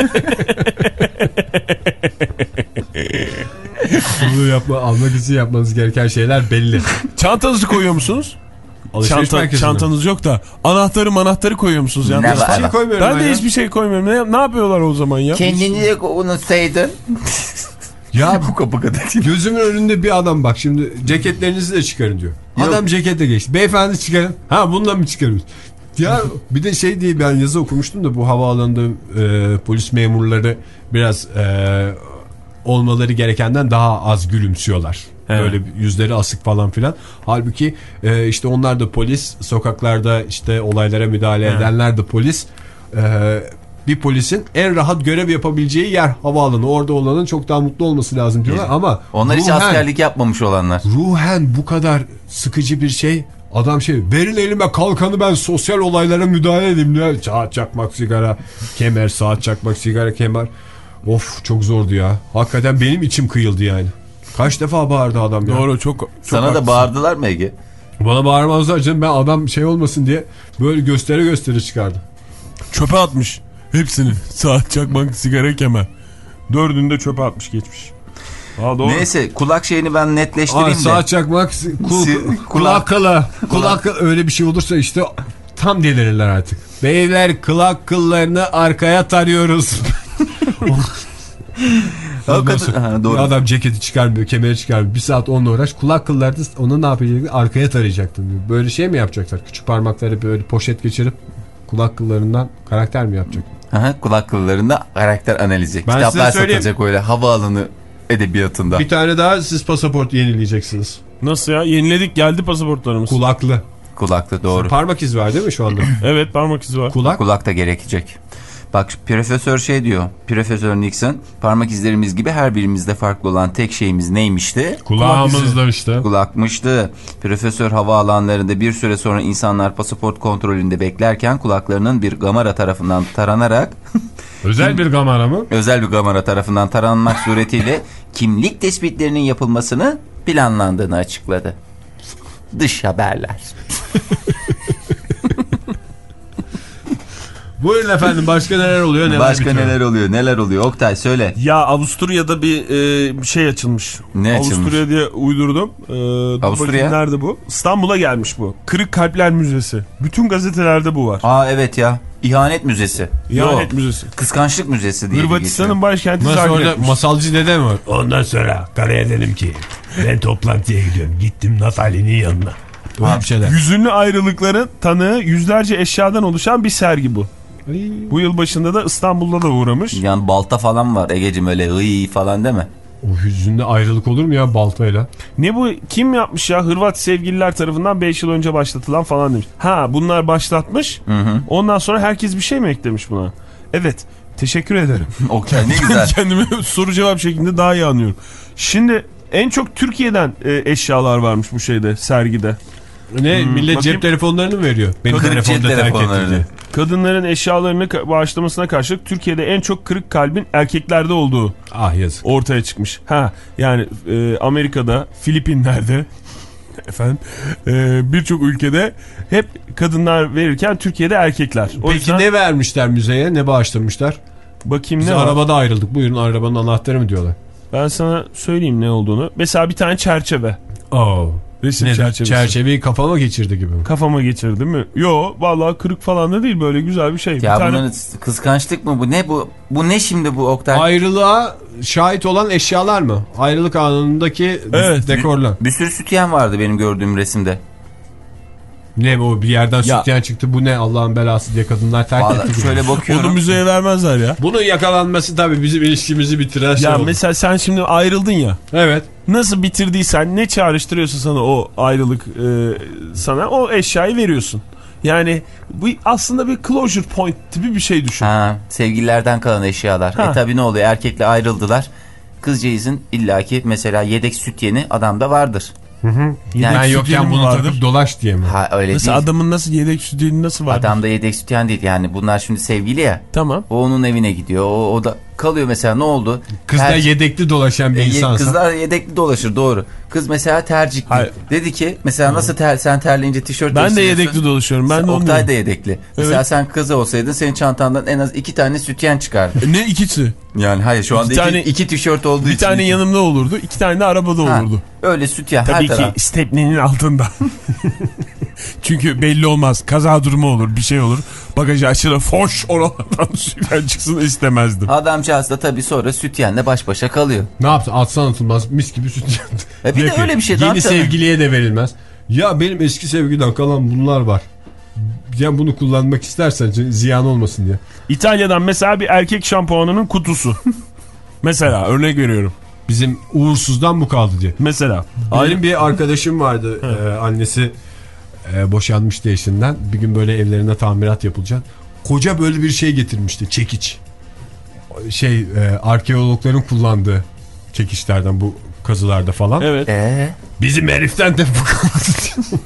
Bunu yapma, almak için yapmanız gereken şeyler belli. Çantanızı koyuyor musunuz? Çanta, çantanız yok da anahtarı manahtarı koyuyor musunuz? Yani? Hiçbir şey koymuyorum. Ben, ben de ya. hiçbir şey koymuyorum. Ne, ne yapıyorlar o zaman ya? Kendini de unutsaydın. Ya bu kapı kadar. Gözümün önünde bir adam, bak şimdi ceketlerinizi de çıkarın diyor. Yok. Adam cekete geçti. Beyefendi çıkarın. Ha bundan mı çıkarıyoruz? Ya bir de şey diye ben yazı okumuştum da bu havaalanında e, polis memurları biraz e, olmaları gerekenden daha az gülümsüyorlar. Evet. Böyle yüzleri asık falan filan. Halbuki e, işte onlar da polis, sokaklarda işte olaylara müdahale evet. edenler de polis. E, bir polisin en rahat görev yapabileceği yer havaalanı. Orada olanın çok daha mutlu olması lazım diyorlar evet. ama onlar ruhen, hiç askerlik yapmamış olanlar. Ruhen bu kadar sıkıcı bir şey. Adam şey, verin elime kalkanı, ben sosyal olaylara müdahale edeyim diyor. Saat çakmak, sigara, kemer, saat çakmak, sigara, kemer. Of çok zordu ya. Hakikaten benim içim kıyıldı yani. Kaç defa bağırdı adam ya. Doğru, çok, çok sana haklısın. Da bağırdılar mı Ege? Bana bağırmazlar canım, ben adam şey olmasın diye böyle göstere göstere çıkardım. Çöpe atmış hepsini. Saat, çakmak, sigara, kemer. Dördünü de çöpe atmış geçmiş. Aa, doğru. Neyse kulak şeyini ben netleştireyim Aa, de. Saat çakmak, kul, kulak kılı. Kulak kılı öyle bir şey olursa işte tam delirirler artık. Beyler kulak kıllarını arkaya tarıyoruz. Ha, doğru. Adam ceketi çıkarmıyor, kemeri çıkarmıyor. Bir saat onunla uğraş. Kulak kıllarını onu ne yapacaktı? Arkaya tarayacaktım diyor. Böyle şey mi yapacaklar? Küçük parmakları böyle poşet geçirip kulak kıllarından karakter mi yapacak? Aha, kulak kıllarında karakter analizi. Ben kitaplar satılacak öyle havaalanı edebiyatında. Bir tane daha siz pasaport yenileyeceksiniz. Nasıl ya? Yeniledik, geldi pasaportlarımız. Kulaklı. Kulaklı doğru. Parmak izi var değil mi şu anda? Evet, parmak izi var. Kulak? Kulak da gerekecek. Bak profesör şey diyor. Profesör Nixon, parmak izlerimiz gibi her birimizde farklı olan tek şeyimiz neymişti? Kulağımızda işte. Kulakmıştı. Profesör havaalanlarında bir süre sonra insanlar pasaport kontrolünde beklerken kulaklarının bir gamara tarafından taranarak özel bir gamara mı? Özel bir gamara tarafından taranmak suretiyle kimlik tespitlerinin yapılmasını planlandığını açıkladı. Dış haberler. Buyurun efendim, başka neler oluyor, neler Başka bitiyor? neler oluyor, neler oluyor? Oktay söyle. Ya Avusturya'da bir e, şey açılmış. Ne açılmış? Avusturya diye uydurdum. E, Avusturya? Nerede bu? İstanbul'a gelmiş bu. Kırık Kalpler Müzesi. Bütün gazetelerde bu var. Aa evet ya. İhanet Müzesi. İhanet Yo. Müzesi. Kıskançlık Müzesi diye. Hırvatistan'ın başkenti Zagreb'miş. Masalcı dede mi var? Ondan sonra karaya dedim ki ben toplantıya gidiyorum. Gittim Natalie'nin yanına. Hüzünlü ayrılıkların tanığı yüzlerce eşyadan oluşan bir sergi bu. Bu yıl başında da İstanbul'da da uğramış. Yani balta falan var Ege'cim, öyle hıy falan deme. O hüzünlü ayrılık olur mu ya baltayla? Ne bu, kim yapmış ya? Hırvat sevgililer tarafından beş yıl önce başlatılan falan demiş. Ha bunlar başlatmış. Hı hı. Ondan sonra herkes bir şey mi eklemiş buna? Evet, teşekkür ederim. Oktay ne güzel. Kendimi soru cevap şeklinde daha iyi anlıyorum. Şimdi en çok Türkiye'den e, eşyalar varmış bu şeyde, sergide. Ne? Hmm, millet bakayım. Cep telefonlarını mı veriyor? Benim Kadın telefonda terk etti. Kadınların eşyalarını bağışlamasına karşılık Türkiye'de en çok kırık kalbin erkeklerde olduğu ah, yazık. ortaya çıkmış. Ha yani e, Amerika'da, Filipinler'de efendim e, birçok ülkede hep kadınlar verirken Türkiye'de erkekler. O Peki yüzden... ne vermişler müzeye? Ne bağışlamışlar? Bakayım Biz ne arabada var? Ayrıldık. Buyurun arabanın anahtarı mı diyorlar? Ben sana söyleyeyim ne olduğunu. Mesela bir tane çerçeve. Oo. Resim çerçevesi. Çerçeveyi kafama geçirdi gibi mi? Kafama geçirdi mi? Yo vallahi kırık falan da değil, böyle güzel bir şey. Ya bir bunun tane... kıskançlık mı bu? Ne bu? Bu ne şimdi bu Oktay? Ayrılığa şahit olan eşyalar mı? Ayrılık anındaki evet. dekorlar. Bir, bir sürü sütyen vardı benim gördüğüm resimde. Ne bu, bir yerden ya. Sütyen çıktı, bu ne Allah'ın belası diye kadınlar terk vallahi etti. Şöyle bakıyorum. Onu müzeye vermezler ya. Bunun yakalanması tabii bizim ilişkimizi bitiren şey ya oldu. Mesela sen şimdi ayrıldın ya. Evet. Nasıl bitirdiysen, ne çağrıştırıyorsa sana o ayrılık e, sana o eşyayı veriyorsun. Yani bu aslında bir closure point tipi bir şey düşün. Ha, sevgililerden kalan eşyalar. Ha. E tabi ne oluyor? Erkekle ayrıldılar. Kızcağızın illaki mesela yedek süt yeni adamda vardır. Hı hı. Yani ben yokken bunu takıp dolaş diye mi? Ha, öyle nasıl değil. Adamın nasıl yedek süt yeni nasıl var? Adamda yedek süt yeni değil. Yani bunlar şimdi sevgili ya. Tamam. O onun evine gidiyor. O, o da kalıyor mesela, ne oldu? Kız da yedekli dolaşan bir e, insansa. Kızlar yedekli dolaşır, doğru. Kız mesela tercikli. Hayır. Dedi ki mesela nasıl ter, sen terleyince tişört ben de yedekli dolaşıyorum. Ben de Oktay da yedekli. Evet. Mesela sen kız olsaydın senin çantandan en az iki tane sütyen çıkardı. Ne ikisi? Yani hayır şu anda iki, tane, iki, iki tişört olduğu bir için. Bir tane iki. Yanımda olurdu. iki tane de arabada ha, olurdu. Öyle sütyen tabii her taraf. Tabii ki stepnenin altında. Çünkü belli olmaz. Kaza durumu olur, bir şey olur. Bagajı açılır, foş oralardan sütyen çıksın istemezdim. Adamcağız da tabii sonra sütyenle baş başa kalıyor. Ne yaptı? Atsan atılmaz mis gibi sütyen. E bir de öyle bir şey. Yeni sevgiliye de verilmez. Ya benim eski sevgiliden kalan bunlar var. Yani bunu kullanmak istersen ziyan olmasın diye. İtalya'dan mesela bir erkek şampuanının kutusu. Mesela örnek veriyorum. Bizim uğursuzdan bu kaldı diye. Mesela. Benim Aynen. bir arkadaşım vardı. ee, annesi e, boşanmıştı eşinden. Bir gün böyle evlerine tamirat yapılacak. Koca böyle bir şey getirmişti. Çekiç. Şey e, arkeologların kullandığı çekiçlerden bu kazılarda falan. Evet. Ee? Bizim heriften de bu kaldı.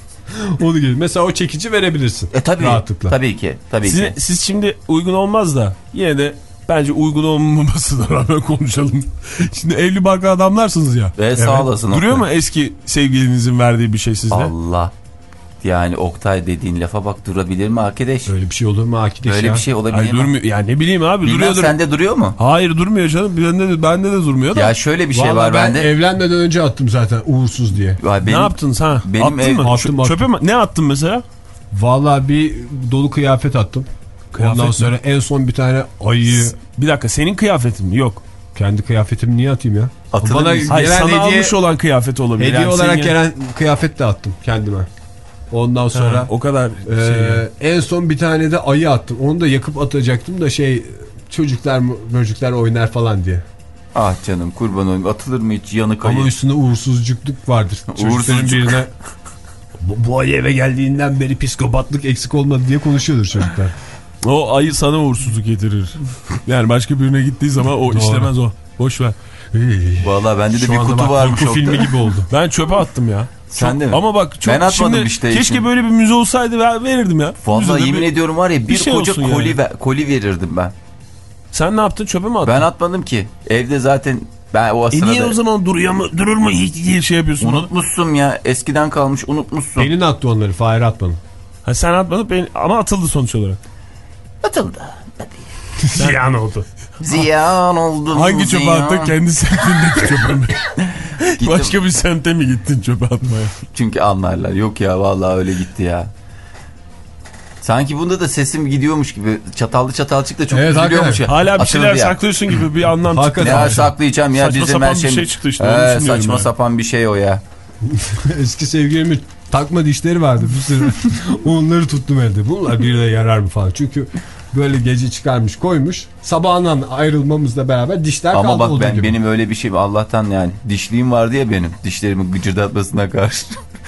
Onu gibi. Mesela o çekici verebilirsin. E tabii. Rahatlıkla. Tabii ki. Tabii siz, ki. Siz şimdi uygun olmaz da yine de bence uygun olmamasına rağmen konuşalım. Şimdi evli barklı adamlarsınız ya. Ve evet. Sağ olasın. Duruyor Oktay. mu eski sevgilinizin verdiği bir şey sizde? Allah. Yani Oktay dediğin lafa bak, durabilir mi arkadaş? Öyle bir şey olur mu arkadaş? Öyle ya? bir şey olabilir Ay, mi? Durmuyor. Ya ne bileyim abi. Bilmem, duruyordur. sende duruyor mu? Hayır durmuyor canım. Bende de, bende de durmuyor da. Ya şöyle bir şey vallahi var ben bende. Evlenmeden önce attım zaten uğursuz diye. Benim, ne yaptınız ha? Benim attın ev, mı? Attım, Çöpe attım. mi? Ne attın mesela? Vallahi bir dolu kıyafet attım. Kıyafet Ondan mi? Sonra en son bir tane ayı. Bir dakika, senin kıyafetin mi? Yok. Kendi kıyafetimi niye atayım ya? Atılır Bana Hayır, sana hediye, almış olan kıyafet olabilir. Hediye yani olarak ya... gelen kıyafet de attım kendime. Ondan sonra ha, o kadar e, şey en son bir tane de ayı attım. Onu da yakıp atacaktım da şey çocuklar çocuklar oynar falan diye. Ah canım kurban olayım, atılır mı hiç yanık ayı? Ama üstünde uğursuzcukluk vardır. Çocukların birine bu, bu ayı eve geldiğinden beri psikopatlık eksik olmadı diye konuşuyordur çocuklar. O ayı sana uğursuzluk getirir. Yani başka birine gittiği zaman o doğru. İşlemez o. Boş ver. Vallahi bende de şu bir kutu varmış. Korku filmi gibi oldu. Ben çöpe attım ya. Sen çok, de mi? Ama bak çok, ben atmadım şimdi işte. Keşke için. böyle bir müze olsaydı verirdim ya. Vallahi yemin bir, ediyorum var ya bir, bir şey koca koli, yani. ver, koli verirdim ben. Sen ne yaptın, çöpe mi attın? Ben atmadım ki. Evde zaten ben o sırada... E niye o zaman duruyor mu, durur mu hiç diye şey yapıyorsun? Unutmuşsun ya, eskiden kalmış, unutmuşsun. Pelin attı onları, Fahir atmadı. Ha, sen atmadın ben... ama atıldı sonuç olarak. Atıldı. Ziyan oldu. Ziyan oldu. Hangi çöpe attın? Kendi semtindeki çöpe mi? Başka bir semte mi gittin çöpe atmaya? Çünkü anlarlar. Yok ya vallahi öyle gitti ya. Sanki bunda da sesim gidiyormuş gibi. Çatallı çatalçık da çok evet, üzülüyormuş ya. Hala bir şeyler ya. Saklıyorsun gibi bir anlam çıktı. Ne ya, saklayacağım ya. Saçma bizim sapan şey... bir şey çıktı işte. Ee, saçma yani. Sapan bir şey o ya. Eski sevgilimin takma dişleri vardı bir sürü. Onları tuttum elde. Bunlar birine yarar mı falan. Çünkü böyle gece çıkarmış koymuş. Sabahından ayrılmamızla beraber dişler ama kaldı. Ama bak ben, gibi. benim öyle bir şey Allah'tan yani. Dişliğim vardı ya benim. Dişlerimi gıcırdatmasına karşı.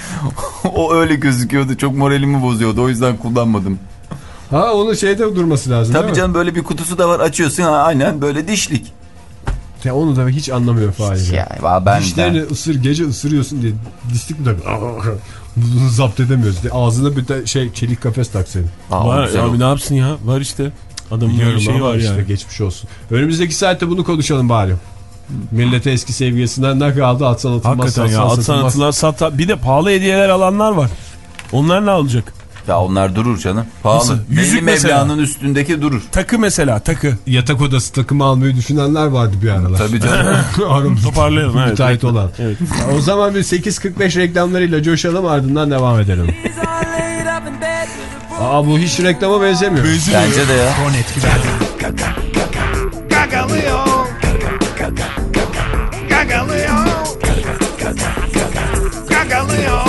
O öyle gözüküyordu. Çok moralimi bozuyordu. O yüzden kullanmadım. Ha onun şeyde durması lazım. Tabii canım, böyle bir kutusu da var. Açıyorsun ha, aynen böyle dişlik. Ya onu da hiç anlamıyor Fahir. Ya, ben dişlerini de. ısır, gece ısırıyorsun diye dişlik mi tabii? Bunu zapt edemiyoruz diye. Ağzına bir de şey çelik kafes tak senin. Aa, var abi oldu. Ne yapsın ya? Var işte. Adamın bir şeyi var işte, yani. Geçmiş olsun. Önümüzdeki saatte bunu konuşalım bari. Millete eski sevgilisinden ne kaldı? Atsan atılmaz. Hakikaten ya, atsan atılmaz. Sat, bir de pahalı hediyeler alanlar var. Onlar ne alacak? Ya onlar durur canım. Pahalı. Nasıl? Yüzük meblağının üstündeki durur. Takı mesela, takı. Yatak odası takımı almayı düşünenler vardı bir aralar. Tabii canım. Aramızda toparlayalım. Evet, müteahhit olan. Evet. O zaman bir sekiz kırk beş reklamlarıyla coşalım, ardından devam edelim. Aa, bu hiç reklama benzemiyor. Benzemiyor. Bence de ya. Son etkiler. Gagalıyor. Gagalıyor. Gagalıyor.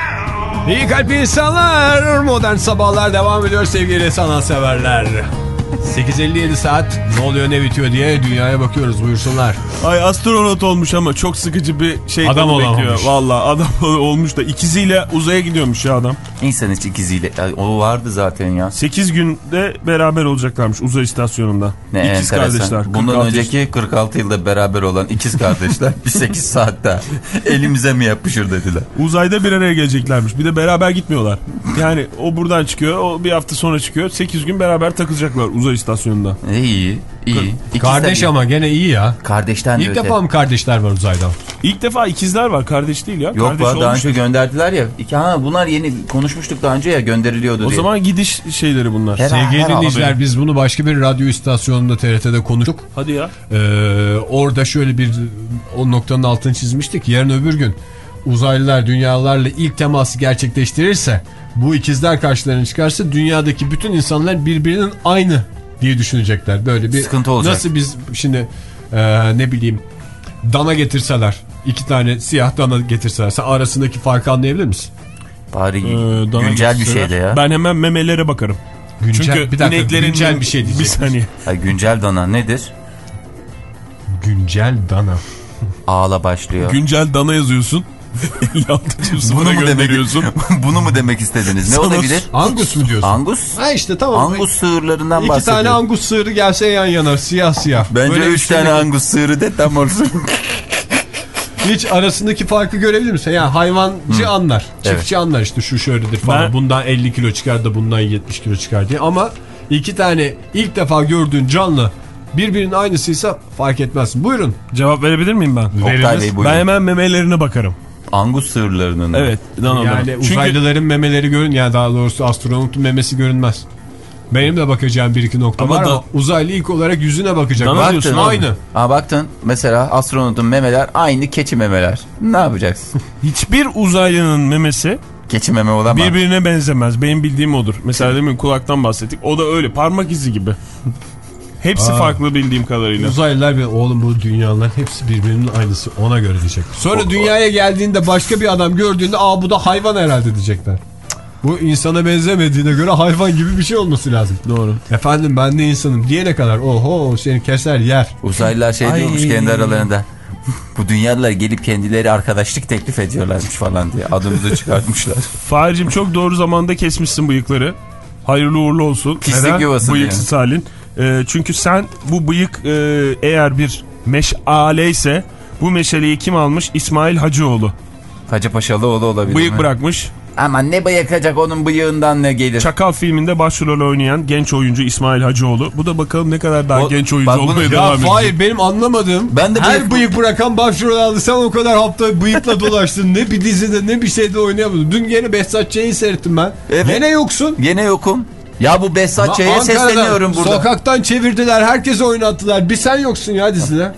İyi kalpli insanlar, modern sabahlar devam ediyor sevgili sanatseverler. sekiz elli yedi saat ne oluyor ne bitiyor diye dünyaya bakıyoruz, buyursunlar. Ay astronot olmuş ama çok sıkıcı bir şey adam bekliyor. Valla adam olmuş da ikiziyle uzaya gidiyormuş ya adam. İnsan hiç ikiziyle. O vardı zaten ya. sekiz günde beraber olacaklarmış uzay istasyonunda. Ne İkiz enteresan. kardeşler. Bundan önceki kırk altı yılda beraber olan ikiz kardeşler bir sekiz saatte elimize mi yapışır dediler. Uzayda bir araya geleceklermiş. Bir de beraber gitmiyorlar. Yani o buradan çıkıyor, o bir hafta sonra çıkıyor. sekiz gün beraber takılacaklar uzay istasyonunda. E, iyi, iyi. Kardeş ama gene iyi ya. Kardeşten İlk öte. defa mı kardeşler var uzayda? İlk defa ikizler var, kardeş değil ya. Yok kardeş var, daha olmuş. önce gönderdiler ya. İki, ha, bunlar yeni konuşmuştuk daha önce ya, gönderiliyordu O diye. zaman gidiş şeyleri bunlar. Her- Sevgili her dinleyiciler, abi. biz bunu başka bir radyo istasyonunda T R T'de konuştuk. Hadi ya. Ee, orada şöyle bir o noktanın altını çizmiştik. Yarın öbür gün uzaylılar dünyalarla ilk teması gerçekleştirirse, bu ikizler karşılarına çıkarsa dünyadaki bütün insanlar birbirinin aynı diye düşünecekler. Böyle bir sıkıntı olacak. Nasıl biz şimdi e, ne bileyim dana getirseler, iki tane siyah dana getirseler, sen arasındaki farkı anlayabilir misin? Bari Ee, güncel bir şey de ya. Ben hemen memelere bakarım. Güncel, Çünkü bir dakika, ineklerin güncel bir şey diyecek. Bir saniye. Ha, güncel dana nedir? Güncel dana. Ağla başlıyor. Güncel dana yazıyorsun. elli altı Bunu mu gönderiyorsun. demek, bunu mu demek istediniz? Ne Sana olabilir? Angus mu diyorsun? Angus? Ha işte tamam. Angus sığırlarından İki bahsediyorum. tane Angus sığırı gelse yan yana, siyah siyah. Bence Böyle üç tane Angus sığırı de tam olsun. Hiç arasındaki farkı görebilir misin? Yani hayvancı Hı. anlar. Çiftçi evet. anlar işte şu şöyledir falan. Ben... Bundan elli kilo çıkar da bundan yetmiş kilo çıkar diye. Ama iki tane ilk defa gördüğün canlı birbirinin aynısıysa fark etmezsin. Buyurun. Cevap verebilir miyim ben? Oktay Bey, ben hemen memelerine bakarım. Angus sığırlarının. Evet. Yani Çünkü... uzaylıların memeleri görün. Yani daha doğrusu astronotun memesi görünmez. Benim de bakacağım bir iki nokta ama var da... ama uzaylı ilk olarak yüzüne bakacak. Baktın, aynı. Ha baktın mesela astronotun memeler aynı keçi memeler. Ne yapacaksın? Hiçbir uzaylının memesi keçi meme olamaz. Birbirine benzemez. Benim bildiğim odur. Mesela demin kulaktan bahsettik. O da öyle. Parmak izi gibi. Hepsi Aa, farklı bildiğim kadarıyla. Uzaylılar bir oğlum bu dünyaların hepsi birbirinin aynısı, ona göre diyecek. Sonra o, dünyaya geldiğinde başka bir adam gördüğünde aa bu da hayvan herhalde diyecekler. Bu insana benzemediğine göre hayvan gibi bir şey olması lazım. Doğru. Efendim ben de insanım diyene kadar oho seni keser yer. Uzaylılar şey Ay. diyormuş kendi aralarında. Bu dünyalılar gelip kendileri arkadaşlık teklif ediyorlarmış falan diye adımızı çıkartmışlar. Fahir'cim çok doğru zamanda kesmişsin bıyıkları. Hayırlı uğurlu olsun. Pislik yuvası. Bıyıksız yani. Halin. E, çünkü sen bu bıyık e, eğer bir meşale ise bu meşaleyi kim almış? İsmail Hacıoğlu. Hacı Paşalıoğlu olabilir Bıyık mi? bırakmış. Aman ne bıyıkacak, onun bıyığından ne gelir? Çakal filminde başrol oynayan genç oyuncu İsmail Hacıoğlu. Bu da bakalım ne kadar daha o, genç oyuncu bak, olmaya ya devam edecek. Hayır benim anlamadığım. Ben de her bıyık, bıyık bırakan başrol aldı. Sen o kadar hafta bıyıkla dolaştın. Ne bir dizide ne bir şeyde oynayamadın. Dün yine Behzat Ç'yi seyrettim ben. Evet. Yine yoksun. Yine yokum. Ya bu Behzat Ç'ye sesleniyorum burada. Sokaktan çevirdiler. Herkese oynattılar. Bir sen yoksun ya dizide.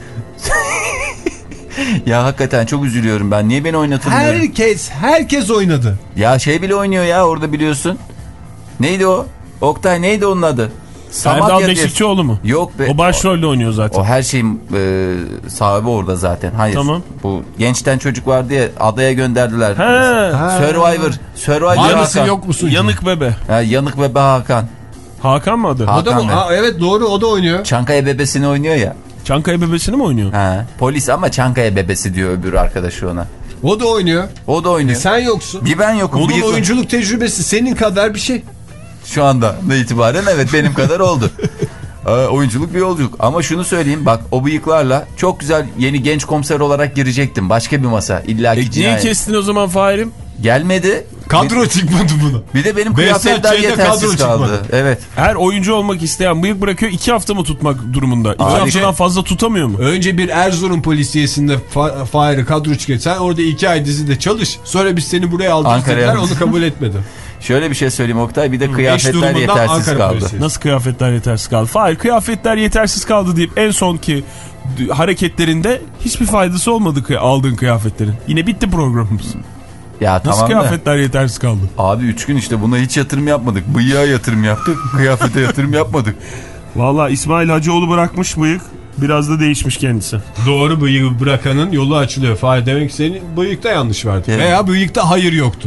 Ya hakikaten çok üzülüyorum ben. Niye beni oynatılmıyor? Herkes, herkes oynadı. Ya şey bile oynuyor ya orada biliyorsun. Neydi o? Oktay neydi onun adı? Erdal Beşikçioğlu mu? Yok be. O başrolde oynuyor zaten. O her şeyin e, sahibi orada zaten. Hayır. Tamam. Bu gençten çocuk vardı ya adaya gönderdiler. Ha. Survivor. Survivor Hangisi Hakan. yok musun? Yanık Bebe. Ha, Yanık Bebe Hakan. Hakan mı adı? Hakan o da mı? Ha, evet doğru o da oynuyor. Çankaya Bebesi'ni oynuyor ya. Çankaya Bebesi'ni mi oynuyor? Ha, polis ama Çankaya Bebesi diyor öbür arkadaşı ona. O da oynuyor. O da oynuyor. E sen yoksun. Bir ben yokum. Onun bıyıklı. oyunculuk tecrübesi senin kadar bir şey. Şu anda itibaren evet benim kadar oldu. ee, oyunculuk bir yolculuk. Ama şunu söyleyeyim bak o bıyıklarla çok güzel yeni genç komiser olarak girecektim. Başka bir masa. İlla ki e, niye kestin o zaman Fahir'im? Gelmedi. Kadro bir, çıkmadı buna. Bir de benim kıyafetler yetersiz kaldı. Çıkmadı. Evet. Her oyuncu olmak isteyen bıyık bırakıyor iki hafta mı tutmak durumunda? İki Harika. haftadan fazla tutamıyor mu? Önce bir Erzurum polisiyesinde fa Fahir'i kadro çıkart. Sen orada iki ay dizide çalış. Sonra biz seni buraya aldık dediler onu kabul etmedi. Şöyle bir şey söyleyeyim Oktay bir de kıyafetler yetersiz Ankara kaldı. Polisiyesi. Nasıl kıyafetler yetersiz kaldı? Fahir kıyafetler yetersiz kaldı deyip en son ki hareketlerinde hiçbir faydası olmadı aldığın kıyafetlerin. Yine bitti programımız. Ya Nasıl tamam kıyafetler da. yetersiz kaldı? Abi üç gün işte buna hiç yatırım yapmadık. Bıyığa yatırım yaptık. Kıyafete yatırım yapmadık. Valla İsmail Hacıoğlu bırakmış bıyık. Biraz da değişmiş kendisi. Doğru bıyığı bırakanın yolu açılıyor. Fahir demek ki senin bıyıkta yanlış vardı. Evet. Veya bıyıkta hayır yoktu.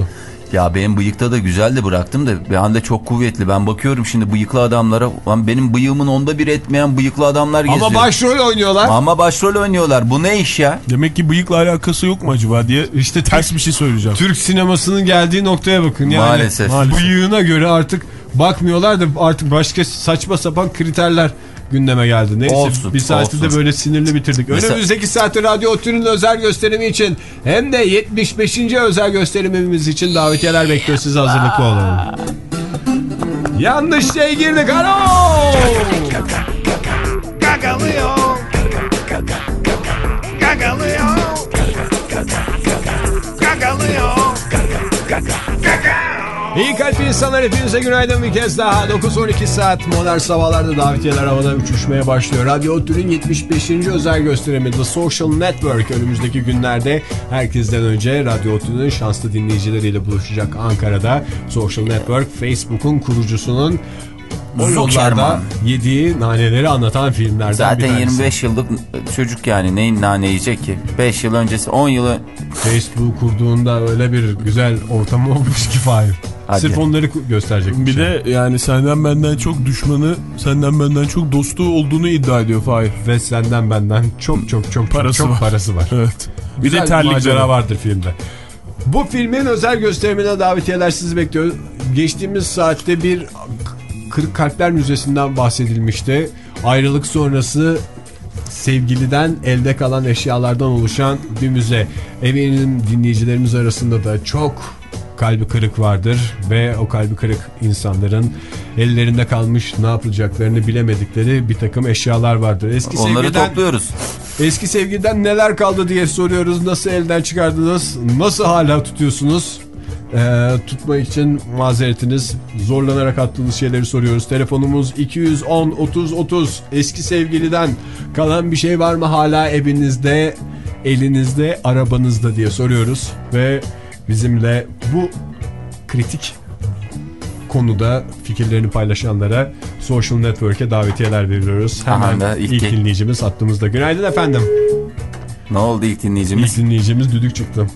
Ya benim bıyıkta da güzel de bıraktım da bir anda çok kuvvetli. Ben bakıyorum şimdi bıyıklı adamlara. Lan benim bıyığımın onda bir etmeyen bıyıklı adamlar geziyor. Ama başrol oynuyorlar. Ama başrol oynuyorlar. Bu ne iş ya? Demek ki bıyıkla alakası yok mu acaba diye işte ters bir şey söyleyeceğim. Türk sinemasının geldiği noktaya bakın. Yani maalesef. Bıyığına göre artık bakmıyorlar da artık başka saçma sapan kriterler gündeme geldi. Neyse olsun, bir saati de böyle sinirli bitirdik. Mesela... Önümüzdeki saatte Radyo Otü'nün özel gösterimi için hem de yetmiş beşinci özel gösterimimiz için davetiyeler bekliyor. Siz hazırlıklı olun. Yanlış şey girdik. Alo! Gagalıyor. Gagalıyor. Gagalıyor. İyi kalp insanlar, hepinize günaydın bir kez daha. dokuz on iki saat modern sabahlarda davetiyeler havada uçuşmaya başlıyor. Radyo Otü'nün yetmiş beşinci özel gösterimi The Social Network önümüzdeki günlerde herkesten önce Radyo Otü'nün şanslı dinleyicileriyle buluşacak Ankara'da. Social Network, Facebook'un kurucusunun o yollarda yediği naneleri anlatan filmlerden zaten bir tanesi. yirmi beş yıllık çocuk yani neyin nane yiyecek ki? beş yıl öncesi, on yılı. Facebook kurduğunda öyle bir güzel ortam olmuş ki Fahir. Sırf onları gösterecek. Bir şey. De yani senden benden çok düşmanı, senden benden çok dostu olduğunu iddia ediyor Fahir. Ve senden benden çok çok çok parası çok var. parası var. Evet. Bir de terlikleri macera vardır filmde. Bu filmin özel gösterimine davetiyeler sizi bekliyor. Geçtiğimiz saatte bir Kırık Kalpler Müzesi'nden bahsedilmişti. Ayrılık sonrası sevgiliden elde kalan eşyalardan oluşan bir müze. Eminim dinleyicilerimiz arasında da çok kalbi kırık vardır ve o kalbi kırık insanların ellerinde kalmış, ne yapılacaklarını bilemedikleri bir takım eşyalar vardır. Eski Onları sevgiliden, topluyoruz. Eski sevgiliden neler kaldı diye soruyoruz. Nasıl elden çıkardınız? Nasıl hala tutuyorsunuz? Ee, tutmak için mazeretiniz, zorlanarak attığınız şeyleri soruyoruz. Telefonumuz iki yüz on otuz otuz. Eski sevgiliden kalan bir şey var mı hala evinizde, elinizde, arabanızda diye soruyoruz ve bizimle bu kritik konuda fikirlerini paylaşanlara Social Network'e davetiyeler veriyoruz. Hemen da ilk, ilk dinleyicimiz hattımızda. Günaydın efendim. Ne oldu ilk dinleyicimiz? İlk dinleyicimiz düdük çıktı.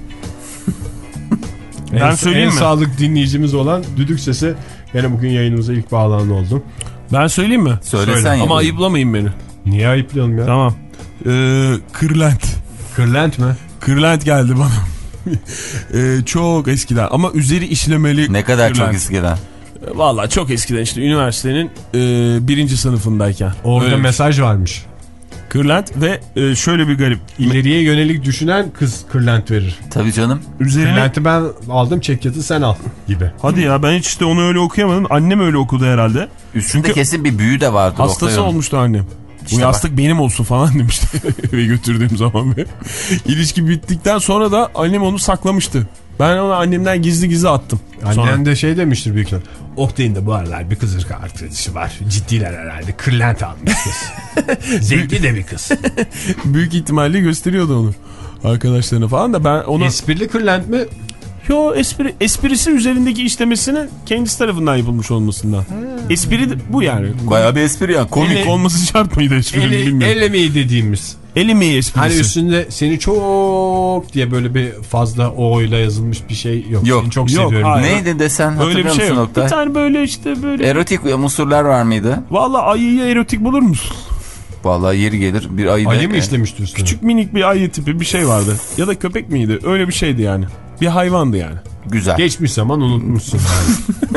Ben en, söyleyeyim en mi? sağlık dinleyicimiz olan düdük sesi yine bugün yayınımıza ilk bağlanan oldu. Ben söyleyeyim mi? Söylesen Söyle. ya. Ama ayıplamayın beni. Niye ayıplayalım ya? Tamam. Ee, kırlent. Kırlent mi? Kırlent geldi bana. ee, çok eskiden ama üzeri işlemeli. Ne kadar kırlent. çok eskiden? Valla çok eskiden işte üniversitenin e, birinci sınıfındayken. Orada öyle mesaj varmış. Kırlent ve e, şöyle bir garip. İleriye yönelik düşünen kız kırlent verir. Tabii canım. Üzerine... Kırlenti ben aldım, çekyatı sen al gibi. Hadi ya, ben hiç işte onu öyle okuyamadım. Annem öyle okudu herhalde. Üstünde Çünkü kesin bir büyü de vardı. Hastası olmuştu annem. İşte bu yastık bak, benim olsun falan demişti eve götürdüğüm zaman. İlişki bittikten sonra da annem onu saklamıştı. Ben onu annemden gizli gizli attım. Annen de şey demiştir büyük ihtimalle. Oktay'ın da bu aralar bir kız arkadaşı var. Ciddiler herhalde. Kırlent almış kız. Zevkli de bir kız. Büyük ihtimalle gösteriyordu onu arkadaşlarına falan da ben ona... Esprili kırlent mi? Yo, espri, esprisi üzerindeki işlemesinin kendisi tarafından yapılmış olmasından. Ha. Espri bu yani. Bayağı bir espri ya. Komik ele, olması şart mıydı esprinin bilmiyorum. El emeği dediğimiz. El emeği esprisi. Hani üstünde seni çok diye böyle bir fazla o'yla yazılmış bir şey yok. Yok. Seni çok yok, seviyorum. Hayır. Neydi desen hatırlıyor öyle bir şey musun yok. Oktay? Bir tane böyle işte böyle. Erotik unsurlar var mıydı? Valla ayıyı erotik bulur musun? Vallahi yeri gelir bir ayı. Ayı mı işlemişti üstüne? Küçük minik bir ayı tipi bir şey vardı. Ya da köpek miydi? Öyle bir şeydi yani. Bir hayvandı yani. Güzel. Geçmiş zaman unutmuşsun yani.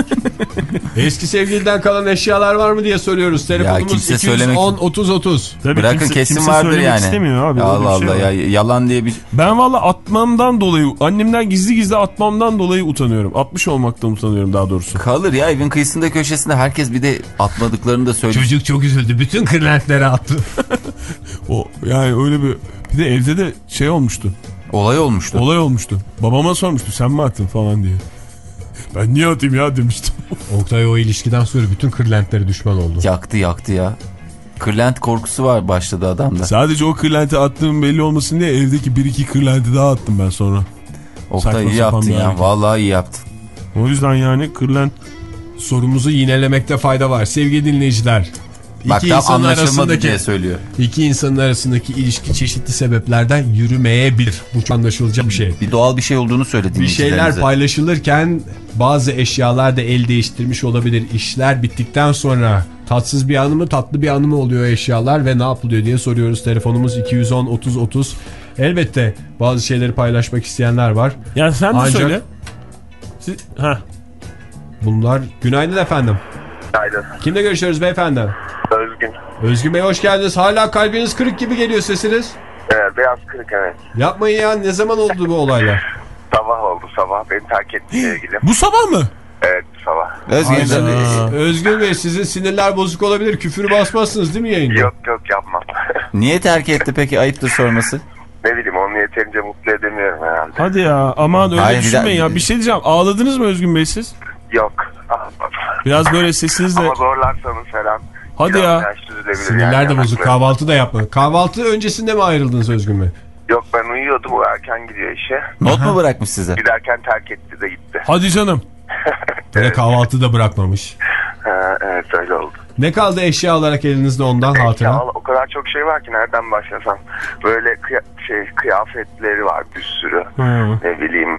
Eski sevgiliden kalan eşyalar var mı diye soruyoruz. Telefonumuz iki yüz on otuz otuz. Bırakın kimse, kesin kimse vardır yani. İstemiyor abi. Allah Allah şey ya, yalan diye bir... Ben valla atmamdan dolayı, annemden gizli gizli atmamdan dolayı utanıyorum. atmış olmaktan utanıyorum daha doğrusu. Kalır ya, evin kıyısında köşesinde herkes bir de atmadıklarını da söylüyor. Çocuk çok üzüldü. Bütün kırlentlere attı. O yani öyle bir... Bir de evde de şey olmuştu. Olay olmuştu. Olay olmuştu. Babama sormuştu, sen mi attın falan diye. Ben niye atayım ya demiştim. Oktay o ilişkiden sonra bütün kırlentlere düşman oldu. Yaktı yaktı ya. Kırlent korkusu var başladı adamda. Sadece o kırlenti attığım belli olmasın diye evdeki bir iki kırlenti daha attım ben sonra. Oktay iyi yaptın ya. Hareket. Vallahi iyi yaptın. O yüzden yani kırlent... Sorumuzu yinelemekte fayda var sevgili dinleyiciler. Bak İki tam insanın anlaşılmadı arasındaki, diye söylüyor. İki insanın arasındaki ilişki çeşitli sebeplerden yürümeyebilir. Bu çok anlaşılacak bir şey. Bir doğal bir şey olduğunu söyledi. Bir şeyler paylaşılırken bazı eşyalar da el değiştirmiş olabilir. İşler bittikten sonra tatsız bir anı mı tatlı bir anı mı oluyor eşyalar ve ne yapılıyor diye soruyoruz. Telefonumuz iki yüz on otuz otuz. Elbette bazı şeyleri paylaşmak isteyenler var. Ya sen de Ancak söyle. Siz... Heh. Bunlar günaydın efendim. Günaydın. Kimle görüşüyoruz beyefendi? Özgün. Özgün Bey hoş geldiniz. Hala kalbiniz kırık gibi geliyor sesiniz. Evet, beyaz kırık evet. Yapmayın ya, ne zaman oldu bu olaylar? Sabah oldu sabah. Beni terk etti sevgilim. Bu sabah mı? Evet sabah. Özgün, Özgün Bey sizin sinirler bozuk olabilir. Küfür basmazsınız değil mi yayında? Yok yok yapmam. niye terk etti peki, ayıptır sorması? Ne bileyim onu yeterince mutlu edemiyorum herhalde. Hadi ya aman öyle Hayır, düşünmeyin bir ya. Bir şey diyeceğim. Ağladınız mı Özgün Bey siz? Yok. Biraz böyle sesinizle. Ama zorlarsanız falan. Hadi ya. Sinirler yani de bozuk. Kahvaltı da yapma. Kahvaltı öncesinde mi ayrıldınız Özgün Bey? Yok ben uyuyordum, o erken gidiyor işe. Not mu bırakmış size? Giderken terk etti de gitti. Hadi canım. Böyle kahvaltı da bırakmamış. Ha, evet öyle oldu. Ne kaldı eşya olarak elinizde ondan hatıra? Ya, o kadar çok şey var ki nereden başlasam. Böyle kıya- şey kıyafetleri var bir sürü. Hmm. Ne bileyim.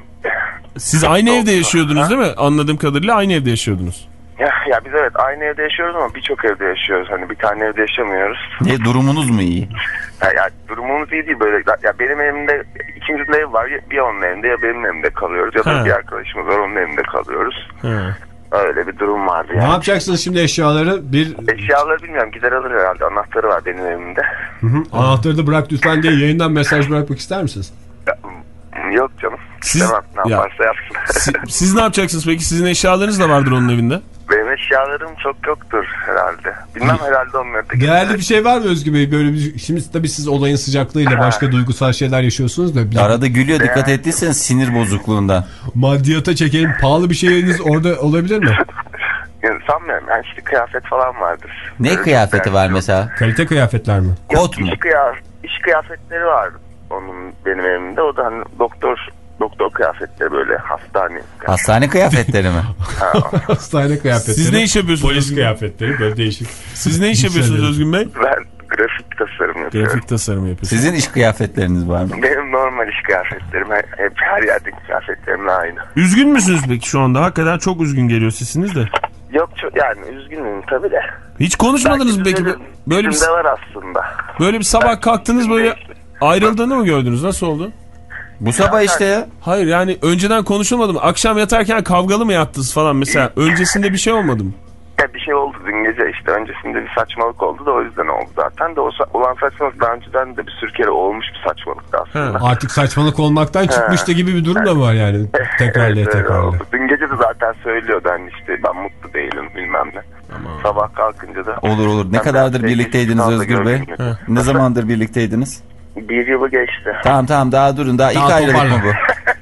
Siz aynı evde yaşıyordunuz değil mi? Anladığım kadarıyla aynı evde yaşıyordunuz. Ya, ya biz evet aynı evde yaşıyoruz ama birçok evde yaşıyoruz. Hani bir tane evde yaşamıyoruz. Niye, durumunuz mu iyi? Ya, ya durumumuz iyi değil böyle. Ya benim evimde ikimizin ev var. Ya, bir onun evinde ya benim evimde kalıyoruz. Ya da Ha. bir arkadaşımız var, onun evinde kalıyoruz. Ha. Öyle bir durum vardı yani. Ne yapacaksınız şimdi eşyaları? Bir Eşyaları bilmiyorum, gider alır herhalde. Anahtarı var benim evimde. hı hı, anahtarı da bırak lütfen diye yayından mesaj bırakmak ister misiniz? Ya, yok canım. Siz- İstemem. Ne ya. yaparsa yapsın. Siz, siz ne yapacaksınız peki? Sizin eşyalarınız da vardır onun evinde. Benim eşyalarım çok yoktur herhalde. Bilmem herhalde onları da. Genelde bir şey var mı Özgür Bey? Böyle bir, şimdi tabii siz olayın sıcaklığıyla başka duygusal şeyler yaşıyorsunuz da. Bir Arada gülüyor, dikkat ettiyseniz sinir bozukluğundan. maddiyata çekelim. Pahalı bir şeyiniz orada olabilir mi? Yani sanmıyorum. Yani işte kıyafet falan vardır. Ne Böyle kıyafeti çok var beğendim. mesela? Kalite kıyafetler mi? Kot mu? İş, kıyaf iş kıyafetleri var onun benim evimde. O da hani doktor doktor kıyafetleri, böyle hastane. Hastane kıyafetleri mi? Hastane kıyafetleri. Siz ne iş yapıyorsunuz? Polis kıyafetleri böyle değişik. Siz ne iş yapıyorsunuz Özgün Bey? Ben grafik tasarım yapıyorum. Grafik tasarım yapıyorsunuz. Sizin iş kıyafetleriniz var mı? Benim normal iş kıyafetlerim hep her yerdeki kıyafetlerimle aynı. Üzgün müsünüz peki şu anda? Hakikaten çok üzgün geliyor sesiniz de. Yok çok yani üzgünüm tabii de. Hiç konuşmadınız mı peki? Belki Böyle bir, içimde var aslında. böyle bir sabah kalktınız böyle ayrıldığını mı gördünüz? Nasıl oldu? Bu sabah işte ya. Hayır yani önceden konuşulmadı mı? Akşam yatarken kavgalı mı yattınız falan mesela? Öncesinde bir şey olmadı mı? Ya bir şey oldu dün gece işte. Öncesinde bir saçmalık oldu da o yüzden oldu zaten. De o sa- olan saçmalık daha önceden de bir sürü kere olmuş bir saçmalıktı aslında. Ha. Artık saçmalık olmaktan çıkmıştı gibi bir durum da var yani. Tekrarlaya Evet, öyle tekrarlaya. oldu. Dün gece de zaten söylüyordu hani işte ben mutlu değilim bilmem ne. Sabah kalkınca da. Olur olur. Ne Ben kadardır biraz birlikteydiniz sevgili Özgür Bey? gördüm dedi. Ne zamandır birlikteydiniz? Bir yılı geçti. Tamam tamam, daha durun. Daha, Daha ilk ayrılık mı toparlan.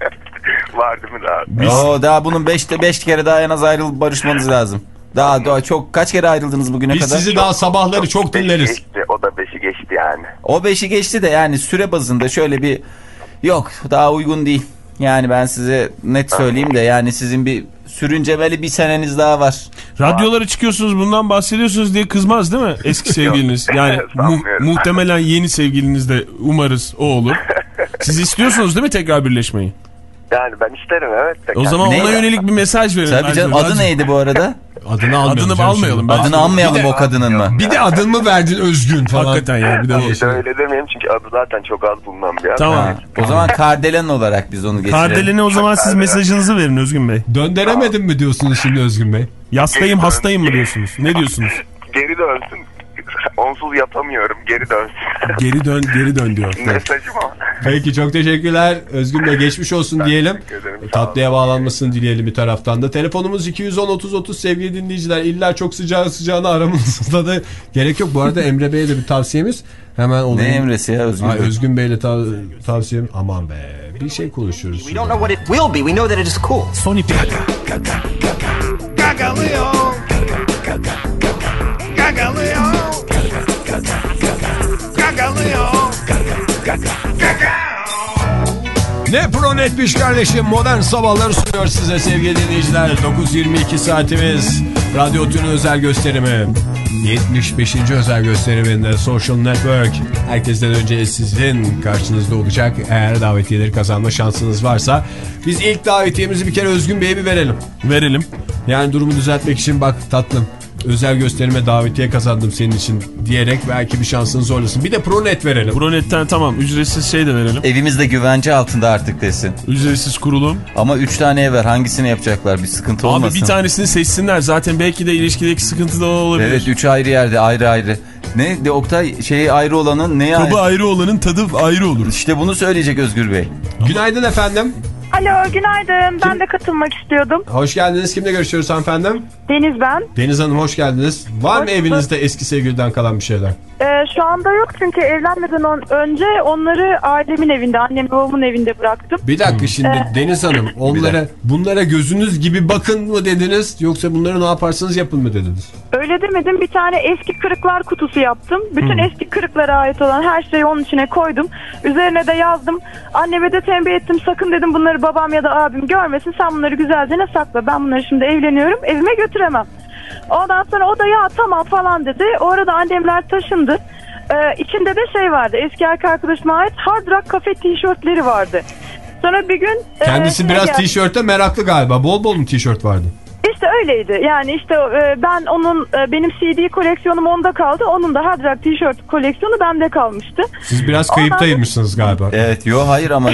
bu? Var değil mi daha? Oo, daha bunun beşte beş kere daha en az ayrılıp barışmanız lazım. Daha, daha çok, kaç kere ayrıldınız bugüne Biz kadar? sizi daha sabahları çok Beşi dinleriz. geçti, o da beşi geçti yani. O beşi geçti de yani süre bazında şöyle bir yok, daha uygun değil. Yani ben size net söyleyeyim de yani sizin bir sürüncemeli bir seneniz daha var. Radyolara çıkıyorsunuz bundan bahsediyorsunuz diye kızmaz değil mi eski sevgiliniz? Yani mu- Sanmıyorum. muhtemelen yeni sevgiliniz de umarız o olur. Siz istiyorsunuz değil mi tekrar birleşmeyi? Yani ben isterim evet. De O zaman Ne? ona yönelik bir mesaj verin. Tabii canım, adı neydi bu arada? Adını almayalım. Adını canım almayalım. şimdi. Ben- Adını anmayalım Bir de- o kadının mı? Bir de adın mı verdin Özgün falan. Hakikaten ya bir de Bir de öyle demeyeyim çünkü adı zaten çok az bulunan bir adam. Tamam. Ha, o zaman Kardelen olarak biz onu geçirelim. Kardelen'e o zaman siz mesajınızı verin Özgün Bey. Döndüremedim mi diyorsunuz şimdi Özgün Bey? Yastayım hastayım mı diyorsunuz? Ne diyorsunuz? Geri dönsün. Onsuz yapamıyorum. Geri dönsün. Geri dön geri dön diyor. Mesajım o. Peki çok teşekkürler. Özgün Bey geçmiş olsun diyelim. teşekkür ederim. Sağ olun. Tatlıya bağlanmasını dileyelim bir taraftan da. Telefonumuz iki yüz on otuz otuz sevgili dinleyiciler. İlla çok sıcağı sıcağına aramanızda da gerek yok. Bu arada Emre Bey'e de bir tavsiyemiz. Hemen onu. Ne Emre'si ya Özgür Ay, Bey? Özgün Bey'le tav tavsiyem. Aman be. Bir şey konuşuyoruz. We don't know what it will be. We know that it is cool. Sony Placa. Gagaleo. Gagaleo. Gagaleo. Ne pro netmiş kardeşim. Modern sabahları sunuyor size sevgili dinleyiciler. dokuz yirmi iki saatimiz. Radyo Otü'nün özel gösterimi. yetmiş beşinci özel gösteriminde Social Network. Herkesten önce sizin karşınızda olacak. Eğer davetiyeleri kazanma şansınız varsa biz ilk davetiyemizi bir kere Özgün Bey'e bir verelim. Verelim. Yani durumu düzeltmek için bak tatlım. Özel gösterime davetiye kazandım senin için diyerek belki bir şansını zorlasın. Bir de Pronet verelim. Pronet'ten tamam, ücretsiz şey de verelim. Evimizde güvence altında artık desin. Ücretsiz kurulum. Ama üç taneye ver, hangisini yapacaklar, bir sıkıntı Abi olmasın. bir tanesini seçsinler, zaten belki de ilişkideki sıkıntı da olabilir. Evet, üç ayrı yerde, ayrı ayrı. Ne de Oktay, şeyi ayrı olanın ne Kabı ayrı? ayrı olanın tadı ayrı olur. İşte bunu söyleyecek Özgür Bey. Günaydın efendim. Alo, günaydın. Ben de katılmak istiyordum. Hoş geldiniz. Kimle görüşüyoruz hanımefendim? Deniz ben. Deniz Hanım hoş geldiniz. Var hoş mı evinizde eski sevgiliden kalan bir şeyler? Ee, şu anda yok çünkü evlenmeden on önce onları ailemin evinde, annem babamın evinde bıraktım. Bir dakika şimdi ee, Deniz Hanım onlara bunlara gözünüz gibi bakın mı dediniz yoksa bunları ne yaparsanız yapın mı dediniz? Öyle demedim. Bir tane eski kırıklar kutusu yaptım. Bütün hmm. eski kırıklara ait olan her şeyi onun içine koydum. Üzerine de yazdım. Anneme de tembih ettim. Sakın dedim bunları babam ya da abim görmesin. Sen bunları güzelce sakla. Ben bunları şimdi evleniyorum. Evime götüremem. Ondan sonra o da ya tamam falan dedi. O arada annemler taşındı. Ee, içinde de şey vardı. Eski erkek arkadaşıma ait Hard Rock Cafe tişörtleri vardı. Sonra bir gün... Kendisi e, biraz geldi. Tişörte meraklı galiba. Bol bol mu tişört vardı? İşte öyleydi. Yani işte e, ben onun e, benim C D koleksiyonum onda kaldı. Onun da Hard Rock tişört koleksiyonu bende kalmıştı. Siz biraz kayıptaymışsınız Ondan... galiba. Evet, yo hayır ama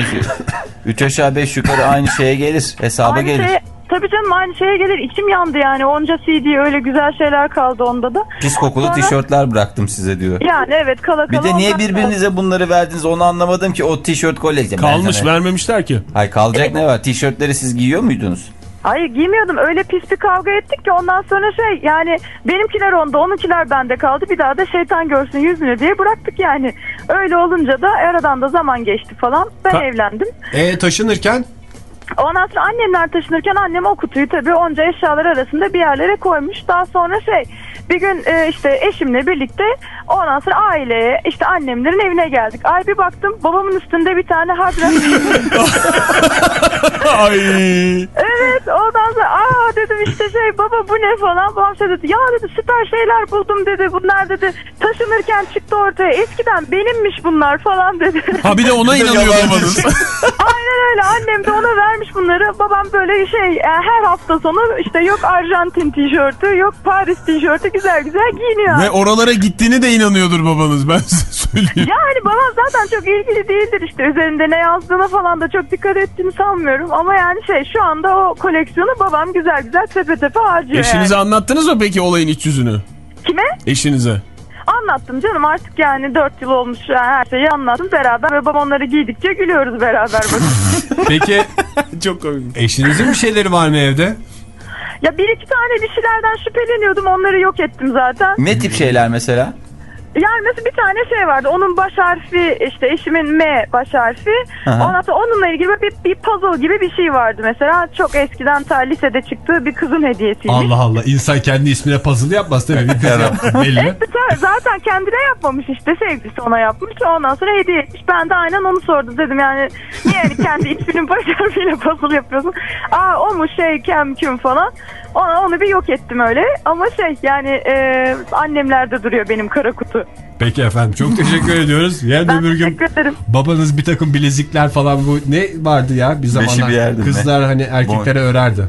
üç aşağı beş yukarı aynı şeye gelir. Hesaba aynı gelir. Şeye... Tabii canım aynı şeye gelir. İçim yandı yani. Onca C D öyle güzel şeyler kaldı onda da. Pis kokulu Sonra... tişörtler bıraktım size diyor. Yani evet kala kala. Bir de niye birbirinize bunları verdiniz onu anlamadım ki, o tişört koleksiyonu. Kalmış sana... vermemişler ki. Hayır kalacak evet. Ne var? Tişörtleri siz giyiyor muydunuz? Hayır giymiyordum. Öyle pis bir kavga ettik ki ondan sonra şey yani benimkiler onda onunkiler bende kaldı. Bir daha da şeytan görsün yüzünü diye bıraktık yani. Öyle olunca da aradan da zaman geçti falan. Ben Ka evlendim. Eee taşınırken? Ondan sonra annemler taşınırken annem o kutuyu tabii onca eşyalar arasında bir yerlere koymuş. Daha sonra şey bir gün e, işte eşimle birlikte ondan sonra aileye işte annemlerin evine geldik. Ay bir baktım babamın üstünde bir tane Hard Rock. Ay. Evet ondan sonra aa dedim işte şey baba bu ne falan. Babam şey dedi ya dedi süper şeyler buldum dedi. Bunlar dedi taşınırken çıktı ortaya. Eskiden benimmiş bunlar falan dedi. Ha bir de ona inanıyor babanız. Aynen öyle, annem de ona vermiş bunları. Babam böyle şey her hafta sonu işte yok Arjantin tişörtü yok Paris tişörtü güzel güzel giyiniyor. Ve oralara gittiğini de inanıyordur babanız, ben size söyleyeyim. Yani babam zaten çok ilgili değildir işte üzerinde ne yazdığına falan da çok dikkat ettiğini sanmıyorum. Ama yani şey şu anda o koleksiyonu babam güzel güzel tepe tepe harcıyor. Eşinize yani. Anlattınız mı peki olayın iç yüzünü? Kime? Eşinize. Anlattım canım artık yani dört yıl olmuş yani her şeyi anlattım beraber ve babam onları giydikçe gülüyoruz beraber. Peki çok komik. Eşinizin bir şeyleri var mı evde? Ya bir iki tane bir şeylerden şüpheleniyordum, onları yok ettim zaten. Ne tip şeyler mesela? Yani mesela bir tane şey vardı. Onun baş harfi işte eşimin M baş harfi. Aha. Ondan sonra onunla ilgili bir, bir puzzle gibi bir şey vardı mesela. Çok eskiden ta lisede çıktığı bir kızın hediyesiymiş. Allah Allah. İnsan kendi ismine puzzle yapmaz tabii. Bir kız yaptı belli. Evet, zaten kendine yapmamış işte. Sevgilisi ona yapmış. Ondan sonra hediye etmiş. Ben de aynen onu sordum. Dedim yani niye yani kendi isminin baş harfiyle puzzle yapıyorsun? Aa o mu şey kem küm falan. Onu, onu bir yok ettim öyle. Ama şey yani e, annemlerde duruyor benim kara kutu. Peki efendim çok teşekkür ediyoruz. Yani ben bir gün babanız bir takım bilezikler falan bu ne vardı ya bir zamanlar bir kızlar mi? Hani erkeklere Bon. örerdi.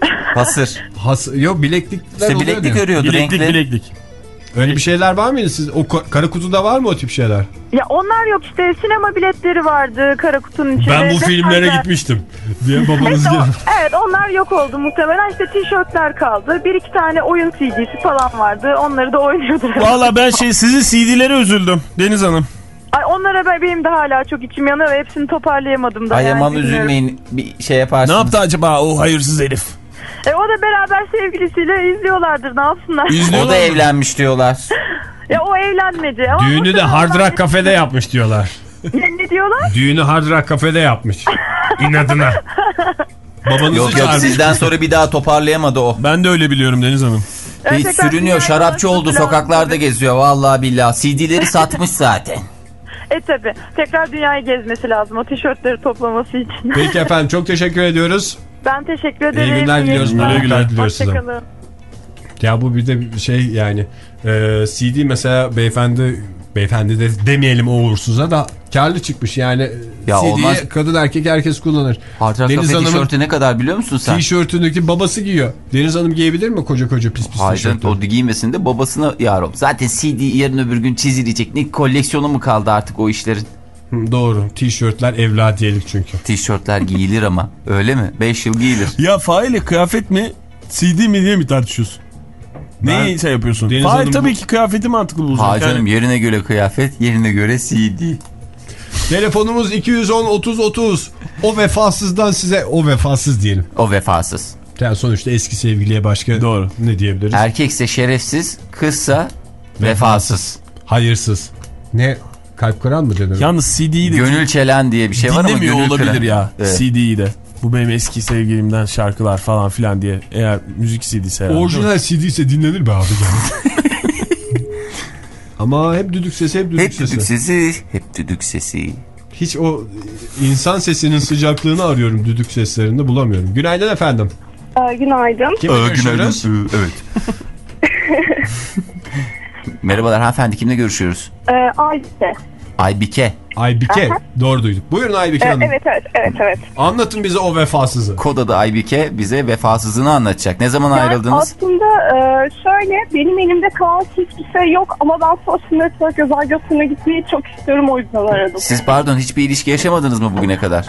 Hasır. Has yok bileklikler işte bileklik ya. örüyordu. Bileklik renkli. bileklik. Öyle bir şeyler var mıydı siz? O kara kutuda var mı o tip şeyler? Ya onlar yok işte, sinema biletleri vardı kara kutunun içinde. Ben bu filmlere hatta... gitmiştim diye babanız evet, geldi. Evet onlar yok oldu muhtemelen, işte tişörtler kaldı. Bir iki tane oyun C D'si falan vardı, onları da oynuyorduk. Valla ben şey sizin C D'lere üzüldüm Deniz Hanım. Ay onlara ben, benim de hala çok içim yanıyor ve hepsini toparlayamadım da. Ay yani, aman üzülmeyin, bir şey yaparsınız. Ne yaptı acaba o hayırsız herif? E o da beraber sevgilisiyle izliyorlardır, ne yapsınlar? İzliyorlar o da evlenmiş diyorlar. Ya o evlenmedi. Ama düğünü de Hard Rock Cafe'de yapmış diyorlar. Ne, ne diyorlar? Düğünü Hard Rock Cafe'de yapmış. İnadına. Babanızı yok yok sizden sonra bir daha toparlayamadı o. Ben de öyle biliyorum Deniz Hanım. Hiç sürünüyor, şarapçı oldu, sokaklarda geziyor vallahi billahi. C D'leri satmış zaten. E tabi. Tekrar dünyayı gezmesi lazım o tişörtleri toplaması için. Peki efendim çok teşekkür ediyoruz. Ben teşekkür ederim. İyi günler diliyoruz. İyi günler diliyoruz size. Hoşçakalın. Ya bu bir de şey yani e, C D mesela beyefendi beyefendi de demeyelim o uğursuza da karlı çıkmış yani ya C D'yi kadın erkek herkes kullanır. Hatıra Deniz Hanım'ın tişörtü ne kadar biliyor musun sen? Tişörtündeki babası giyiyor. Deniz Hanım giyebilir mi koca koca pis pis tişörtü? Hayır o giymesin de babasına yarım. Zaten C D yarın öbür gün çizilecek. Ne koleksiyonu mu kaldı artık o işlerin? Doğru. Tişörtler evladiyelik çünkü. Tişörtler giyilir ama öyle mi? beş yıl giyilir. Ya Fahir'le kıyafet mi C D mi diye mi tartışıyorsun? Neyi şey yapıyorsun? Fahir tabii bu... ki kıyafeti mantıklı bulacak. Hayır canım yani... yerine göre kıyafet, yerine göre C D. Telefonumuz iki yüz on otuz otuz. O vefasızdan size o vefasız diyelim. O vefasız. Yani sonuçta eski sevgiliye başka doğru ne diyebiliriz? Erkekse şerefsiz, kızsa vefasız. vefasız. Hayırsız. Ne? Kalp kıran mı canım? Yalnız C D'yi de... Gönül çelen diye bir şey var ama gönül dinlemiyor olabilir kıran. Ya evet. C D'yi de. Bu benim eski sevgilimden şarkılar falan filan diye. Eğer müzik C D'si herhalde. Orijinal C D ise dinlenir be abi. Ama hep düdük sesi, hep düdük hep sesi. Hep düdük sesi, hep düdük sesi. Hiç o insan sesinin sıcaklığını arıyorum düdük seslerinde bulamıyorum. Günaydın efendim. Ee, günaydın. Kimle ee, görüşüyoruz? Günaydın. Evet. Merhabalar hanımefendi, kimle görüşüyoruz? Ee, Aybike. Aybike. Aybike. Doğru duyduk. Buyurun Aybike ee, Hanım. Evet evet evet evet. Anlatın bize o vefasızı. Kod adı Aybike bize vefasızını anlatacak. Ne zaman yani ayrıldınız? Aslında e, şöyle benim elimde kalan hiçbir şey yok ama ben sosyal network özel gösterine gitmeyi çok istiyorum, o yüzden aradım. Siz pardon hiçbir ilişki yaşamadınız mı bugüne kadar?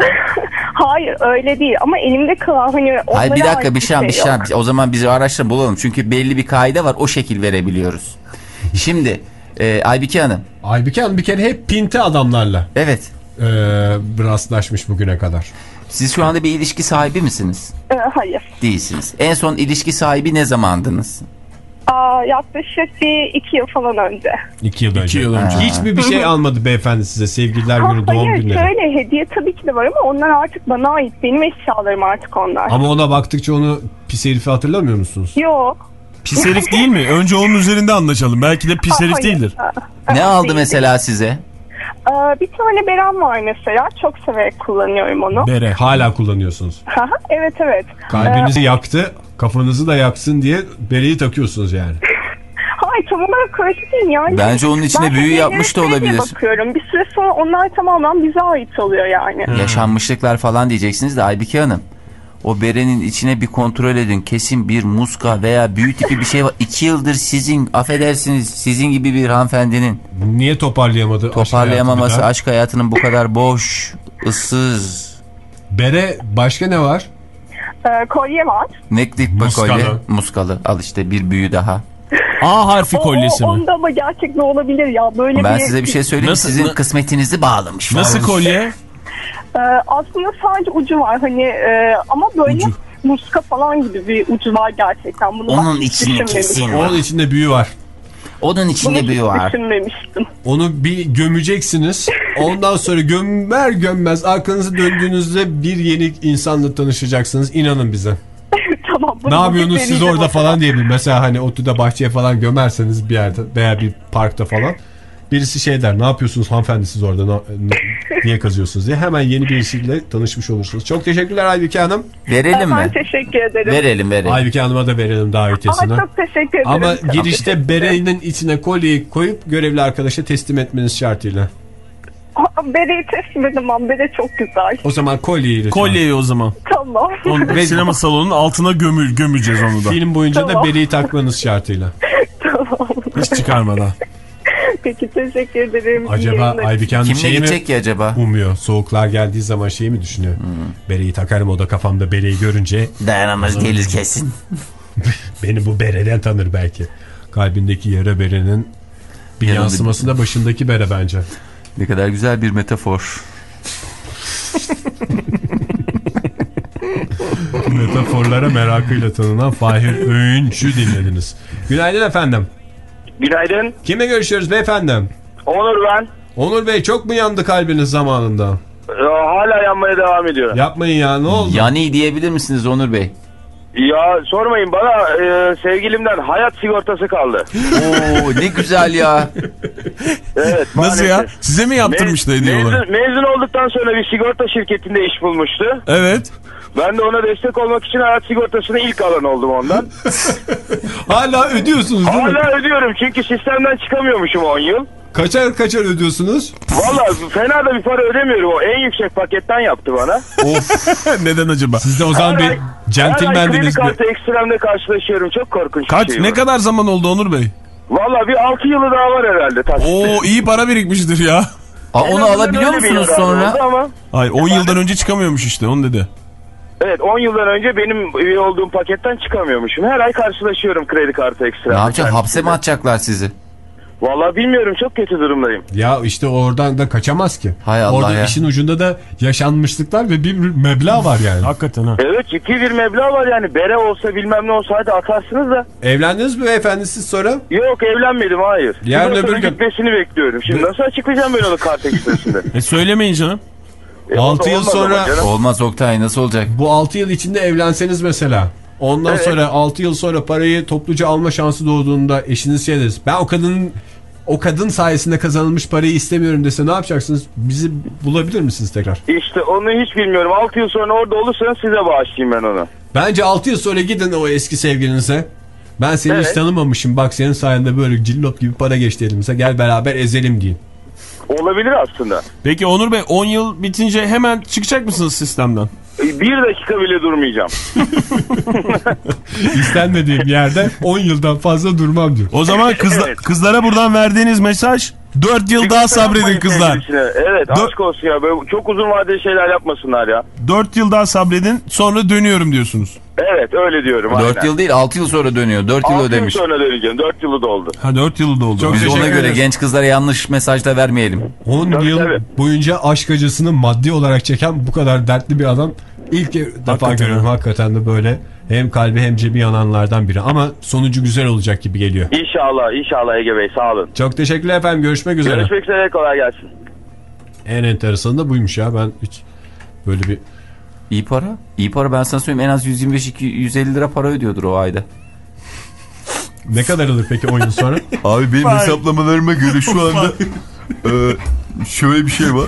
Hayır öyle değil ama elimde kalan hani... Hayır bir dakika bir şey bir şey, şey o zaman bizi araştırın bulalım çünkü belli bir kaide var, o şekil verebiliyoruz. Şimdi e, Aybike Hanım. Aybike Hanım bir kere hep pinti adamlarla. Evet. E, rastlaşmış bugüne kadar. Siz şu anda bir ilişki sahibi misiniz? E, hayır. Değilsiniz. En son ilişki sahibi ne zamandınız? Aa, yaklaşık bir iki yıl falan önce. İki yıl önce. İki yıl önce. Hiçbir bir şey almadı beyefendi size, sevgililer günü, doğum hayır, günleri. Hayır şöyle hediye tabii ki de var ama onlar artık bana ait. Benim eşyalarım artık onlar. Ama ona baktıkça onu pis herifi hatırlamıyor musunuz? Yok. Pis herif değil mi? Önce onun üzerinde anlaşalım. Belki de pis herif değildir. Ne evet, aldı değil, mesela değil. Size? Ee, bir tane berem var mesela. Çok severek kullanıyorum onu. Bere. Hala kullanıyorsunuz. Evet evet. Kalbinizi ee, yaktı. Kafanızı da yaksın diye bereyi takıyorsunuz yani. Hayır tam olarak öyle değil yani. Bence onun içine ben büyü yapmış da olabilir. Bakıyorum. Bir süre sonra onlar tamamen bize ait oluyor yani. Hmm. Yaşanmışlıklar falan diyeceksiniz de Aybike Hanım. O berenin içine bir kontrol edin. Kesin bir muska veya büyü tipi bir şey var. İki yıldır sizin, affedersiniz, sizin gibi bir hanımefendinin. Niye toparlayamadı? Toparlayamaması aşk, aşk hayatının bu kadar boş, ıssız. Bere başka ne var? Ee, kolye var. Ne tip bir kolye? Muskalı. Al işte bir büyü daha. A harfi kolyesi o, o, mi? Onda ama gerçekten olabilir ya. Böyle ben bir... size bir şey söyleyeyim. Nasıl, sizin kısmetinizi bağlamış. Nasıl kolye? Ee, aslında sadece ucu var hani e, ama böyle ucu. Muska falan gibi bir ucu var gerçekten. Bunu onun içinde kesin var. Onun içinde büyü var. Onun içinde Bunu büyü var. Düşünmemiştim. Onu bir gömeceksiniz. Ondan sonra gömer gömmez arkanızı döndüğünüzde bir yeni insanla tanışacaksınız. İnanın bize. Tamam. Ne yapıyorsunuz siz orada falan diyebilir. Mesela hani otuda bahçeye falan gömerseniz bir yerde veya bir parkta falan. Birisi şey der, ne yapıyorsunuz hanımefendi siz orada, ne, ne, niye kazıyorsunuz diye. Hemen yeni birisiyle tanışmış olursunuz. Çok teşekkürler Aybike Hanım. Verelim mi? Ben teşekkür ederim. Verelim verelim. Aybike Hanım'a da verelim davetiyesini. Ama çok teşekkür ederim. Ama girişte berenin içine kolyeyi koyup görevli arkadaşa teslim etmeniz şartıyla. Bereyi teslim edemem. Bere çok güzel. O zaman kolyeyi lütfen. Kolyeyi o zaman. Tamam. Onu sinema salonunun altına gömü, gömeceğiz onu da. Film boyunca tamam. da bereyi takmanız şartıyla. Tamam. Hiç çıkarmadan. Peki teşekkür ederim. Acaba Aybike Hanım kimle gidecek ki acaba? Umuyor. Soğuklar geldiği zaman şeyi mi düşünüyor? Hmm. Bereyi takarım, o da kafamda bereyi görünce. Dayanamaz gelir kesin. Beni bu bereden tanır belki. Kalbindeki yara berenin bir Yanında yansıması da başındaki bere bence. Ne kadar güzel bir metafor. Metaforlara merakıyla tanınan Fahir Öğünç'ü dinlediniz. Günaydın efendim. Günaydın. Kimle görüşüyoruz beyefendi? Onur ben. Onur Bey, çok mu yandı kalbiniz zamanında? Ya, hala yanmaya devam ediyor. Yapmayın ya, ne oldu? Yani diyebilir misiniz Onur Bey? Ya sormayın bana, e, sevgilimden hayat sigortası kaldı. Oo ne güzel ya. Evet, nasıl ya? Size mi yaptırmıştı hediye mezun, olarak? mezun olduktan sonra bir sigorta şirketinde iş bulmuştu. Evet. Ben de ona destek olmak için hayat sigortasını ilk alan oldum ondan. Hala ödüyorsunuz değil mi? Hala ödüyorum çünkü sistemden çıkamıyormuşum on yıl. Kaçar kaçar ödüyorsunuz? Valla fena da bir para ödemiyorum. O en yüksek paketten yaptı bana. Of. Neden acaba? Siz de o zaman bir centilmendiniz. Her ay kredi kartı ekstremle karşılaşıyorum. Çok korkunç Kaç, bir şey. ne kadar zaman oldu Onur Bey? Valla bir altı yılı daha var herhalde. Taksitle. Oo, iyi para birikmiştir ya. Aa, onu alabiliyor musunuz sonra? Ama... Hayır, on yıldan önce çıkamıyormuş işte, onu dedi. Evet, on yıldan önce benim üye olduğum paketten çıkamıyormuşum. Her ay karşılaşıyorum kredi kartı ekstremle. Ne yapacaksın? Hapse mi atacaklar sizi? Valla bilmiyorum, çok kötü durumdayım. Ya işte oradan da kaçamaz ki. Hay Allah Orada ya. işin ucunda da yaşanmışlıklar ve bir meblağ var yani. Hakikaten ha. Evet, ciddi bir meblağ var yani. Bere olsa bilmem ne olsa hadi atarsınız da. Evlendiniz mi beyefendi siz sonra? Yok, evlenmedim, hayır. Yarın öbür gün. Gitmesini bekliyorum. Şimdi nasıl açıklayacağım ben onu kart ekstresinde? E söylemeyin canım. E, altı yıl sonra. Olmaz Oktay, nasıl olacak? Bu altı yıl içinde evlenseniz mesela. Ondan evet. sonra altı yıl sonra parayı topluca alma şansı doğduğunda eşiniz şey deriz. Ben o kadının o kadın sayesinde kazanılmış parayı istemiyorum dese ne yapacaksınız? Bizi bulabilir misiniz tekrar? İşte onu hiç bilmiyorum. altı yıl sonra orada olursanız size bağışlayayım ben onu. Bence altı yıl sonra gidin o eski sevgilinize. Ben seni evet. hiç tanımamışım. Bak senin sayende böyle cillop gibi para geçti elimize. Gel beraber ezelim deyin. Olabilir aslında. Peki Onur Bey, on yıl bitince hemen çıkacak mısınız sistemden? Bir dakika bile durmayacağım. İstenmediğim yerde on yıldan fazla durmam diyor. O zaman kızla, evet. kızlara buradan verdiğiniz mesaj, dört yıl daha sabredin kızlar. Evet, Dör... aşk olsun ya. Böyle çok uzun vadeli şeyler yapmasınlar ya. dört yıl daha sabredin, sonra dönüyorum diyorsunuz. Evet, öyle diyorum. dört aynen. Yıl değil, altı yıl sonra dönüyor. dört yıl ödemiş. altı yıl sonra döneceğim. dört yılı doldu. Ha, dört yılı doldu. Çok Biz ona göre ederiz. Genç kızlara yanlış mesaj da vermeyelim. on tabii, yıl tabii. boyunca aşk acısını maddi olarak çeken bu kadar dertli bir adam ilk defa hakikaten görüyorum. Hakikaten de böyle hem kalbi hem cebi yananlardan biri. Ama sonucu güzel olacak gibi geliyor. İnşallah, inşallah Ege Bey, sağ olun. Çok teşekkürler efendim. Görüşmek üzere. Görüşmek üzere, kolay gelsin. En enteresanı da buymuş ya. Ben hiç böyle bir... İyi para. İyi para, ben sana söyleyeyim, en az yüz yirmi beş yüz elli lira para ödüyordur o ayda. Ne kadar alır peki on yıl sonra? Abi benim hesaplamalarıma göre şu anda e, şöyle bir şey var.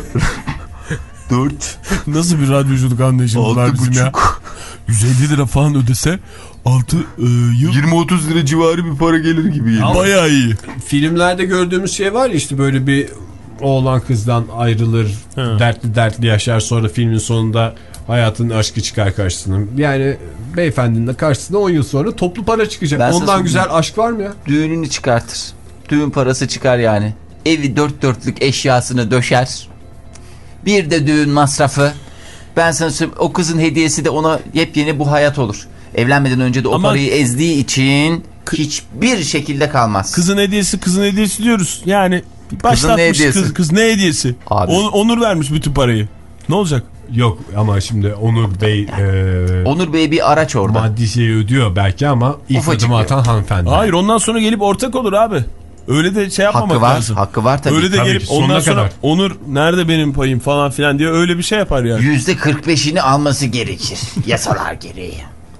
dört Nasıl bir radyoculuk anlayışımız var bizim ya? yüz elli lira falan ödese altı e, yıl yirmi otuz lira civarı bir para gelir gibi geliyor. Bayağı iyi. Filmlerde gördüğümüz şey var ya, işte böyle bir oğlan kızdan ayrılır, ha. dertli dertli yaşar, sonra filmin sonunda hayatın aşkı çıkar karşısına. Yani beyefendinin de karşısına on yıl sonra toplu para çıkacak. Ben ondan güzel aşk var mı ya? Düğününü çıkartır. Düğün parası çıkar yani. Evi dört dörtlük eşyasını döşer. Bir de düğün masrafı. Ben sana söyleyeyim, o kızın hediyesi de ona yepyeni bu hayat olur. Evlenmeden önce de o Ama parayı ezdiği için hiçbir şekilde kalmaz. Kızın hediyesi kızın hediyesi diyoruz. Yani başlatmış kız, kız ne hediyesi? Abi. Onur vermiş bütün parayı. Ne olacak? Yok ama şimdi Onur Bey e, Onur Bey bir araç orada. Maddi şey ödüyor belki ama ilk adımı atan hanımefendi. Hayır, ondan sonra gelip ortak olur abi. Öyle de şey yapmamak hakkı var, lazım. Hakkı var tabii. Öyle de tabii gelip ki, ondan sonra kadar. Onur nerede benim payım falan filan diye öyle bir şey yapar yani. yüzde kırk beşini alması gerekir. Yasalar gereği.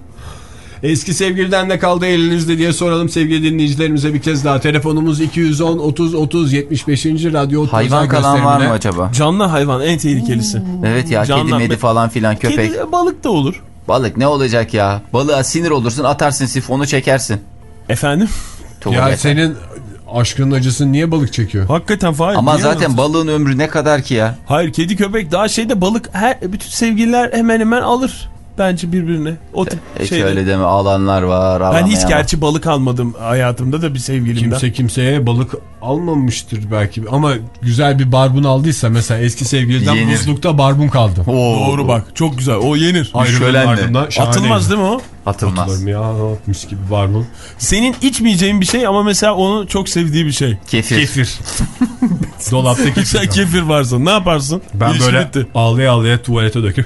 Eski sevgiliden ne kaldı elinizde diye soralım sevgili dinleyicilerimize bir kez daha. Telefonumuz iki yüz on otuz otuz yetmiş beş. radyo hayvan kalan var mı acaba? Canlı hayvan en tehlikelisi. Evet ya, Canlı, kedi medi falan filan, köpek. Kedi, balık da olur. Balık ne olacak ya? Balığa sinir olursun, atarsın sifonu çekersin. Efendim? Ya yeter. Senin aşkının acısını niye balık çekiyor? Hakikaten Fahir. Ama zaten anlatsın? Balığın ömrü ne kadar ki ya? Hayır, kedi köpek daha şeyde, balık her bütün sevgililer hemen hemen alır. Bence birbirine. O hiç şeyde. Öyle deme, alanlar var. Ben hiç gerçi balık almadım hayatımda da bir sevgilimden. Kimse kimseye balık almamıştır belki. Ama güzel bir barbun aldıysa mesela eski sevgiliden yenir. Buzlukta barbun kaldı. Oo, doğru bak, çok güzel, o yenir. Atılmaz değil mi o? Atılmaz. Atılır mı ya, mis gibi barbun. Senin içmeyeceğin bir şey ama mesela onu çok sevdiği bir şey. Kefir. Kefir. Dolapta kefir. Sen kefir varsa ne yaparsın? Ben İlişki böyle bitti. ağlaya ağlaya tuvalete dökerim.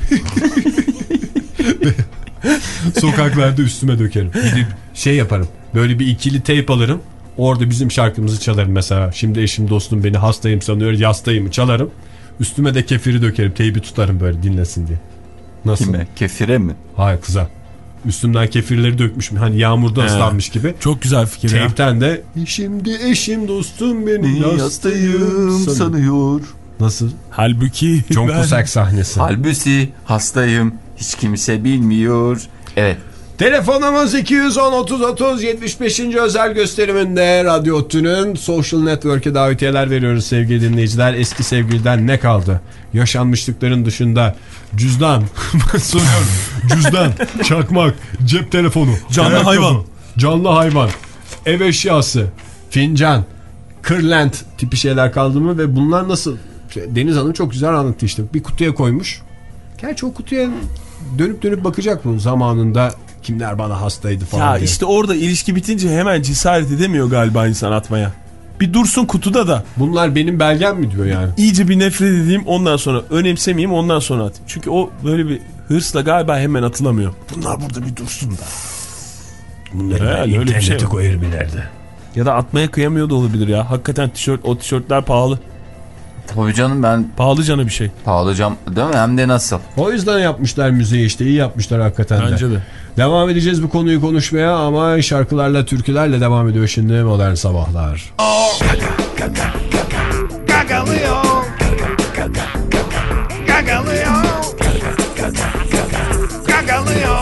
Sokaklarda üstüme dökerim. Gidip şey yaparım. Böyle bir ikili teyp alırım. Orada bizim şarkımızı çalarım mesela. Şimdi eşim dostum beni hastayım sanıyor, yastayım çalarım. Üstüme de kefiri dökerim. Teybi tutarım böyle dinlesin diye. Nasıl? Kime? Kefire mi? Hayır, kıza. Üstümden kefirleri dökmüşüm. Hani yağmurda He. ıslanmış gibi. Çok güzel fikir ya. Teypten de şimdi eşim dostum benim hastayım sanıyor. Nasıl? Halbuki John ben... Cusack sahnesi. Halbuki hastayım. Hiç kimse bilmiyor. Evet. Telefonumuz iki yüz on otuz otuz yetmiş beşinci özel gösteriminde Radyo Ottu'nun Social Network'e davetiyeler veriyoruz sevgili dinleyiciler. Eski sevgiliden ne kaldı? Yaşanmışlıkların dışında cüzdan, soruyorum, cüzdan, çakmak, cep telefonu, canlı ayakkabı, hayvan, canlı hayvan, ev eşyası, fincan, kırlent tipi şeyler kaldı mı ve bunlar nasıl? Deniz Hanım çok güzel anlattı işte. Bir kutuya koymuş. Gerçi o kutuya dönüp dönüp bakacak mı zamanında? Kimler bana hastaydı falan ya diye. İşte orada ilişki bitince hemen cesaret edemiyor galiba insan atmaya. Bir dursun kutuda da. Bunlar benim belgem mi diyor yani. İyice bir nefret edeyim ondan sonra önemsemeyeyim ondan sonra atayım. Çünkü o böyle bir hırsla galiba hemen atılamıyor. Bunlar burada bir dursun da. Bunları ben öyle internete bir şey koyarım ileride. Ya da atmaya kıyamıyor da olabilir ya. Hakikaten tişört, o tişörtler pahalı. Tabii canım ben... Pahalı canı bir şey. Pahalı cam değil mi? Hem de nasıl? O yüzden yapmışlar müzeyi işte. İyi yapmışlar hakikaten de. Bence de. Devam edeceğiz bu konuyu konuşmaya ama şarkılarla, türkülerle devam ediyor şimdi Modern Sabahlar. Gagalıyor. Gagalıyor. Gagalıyor.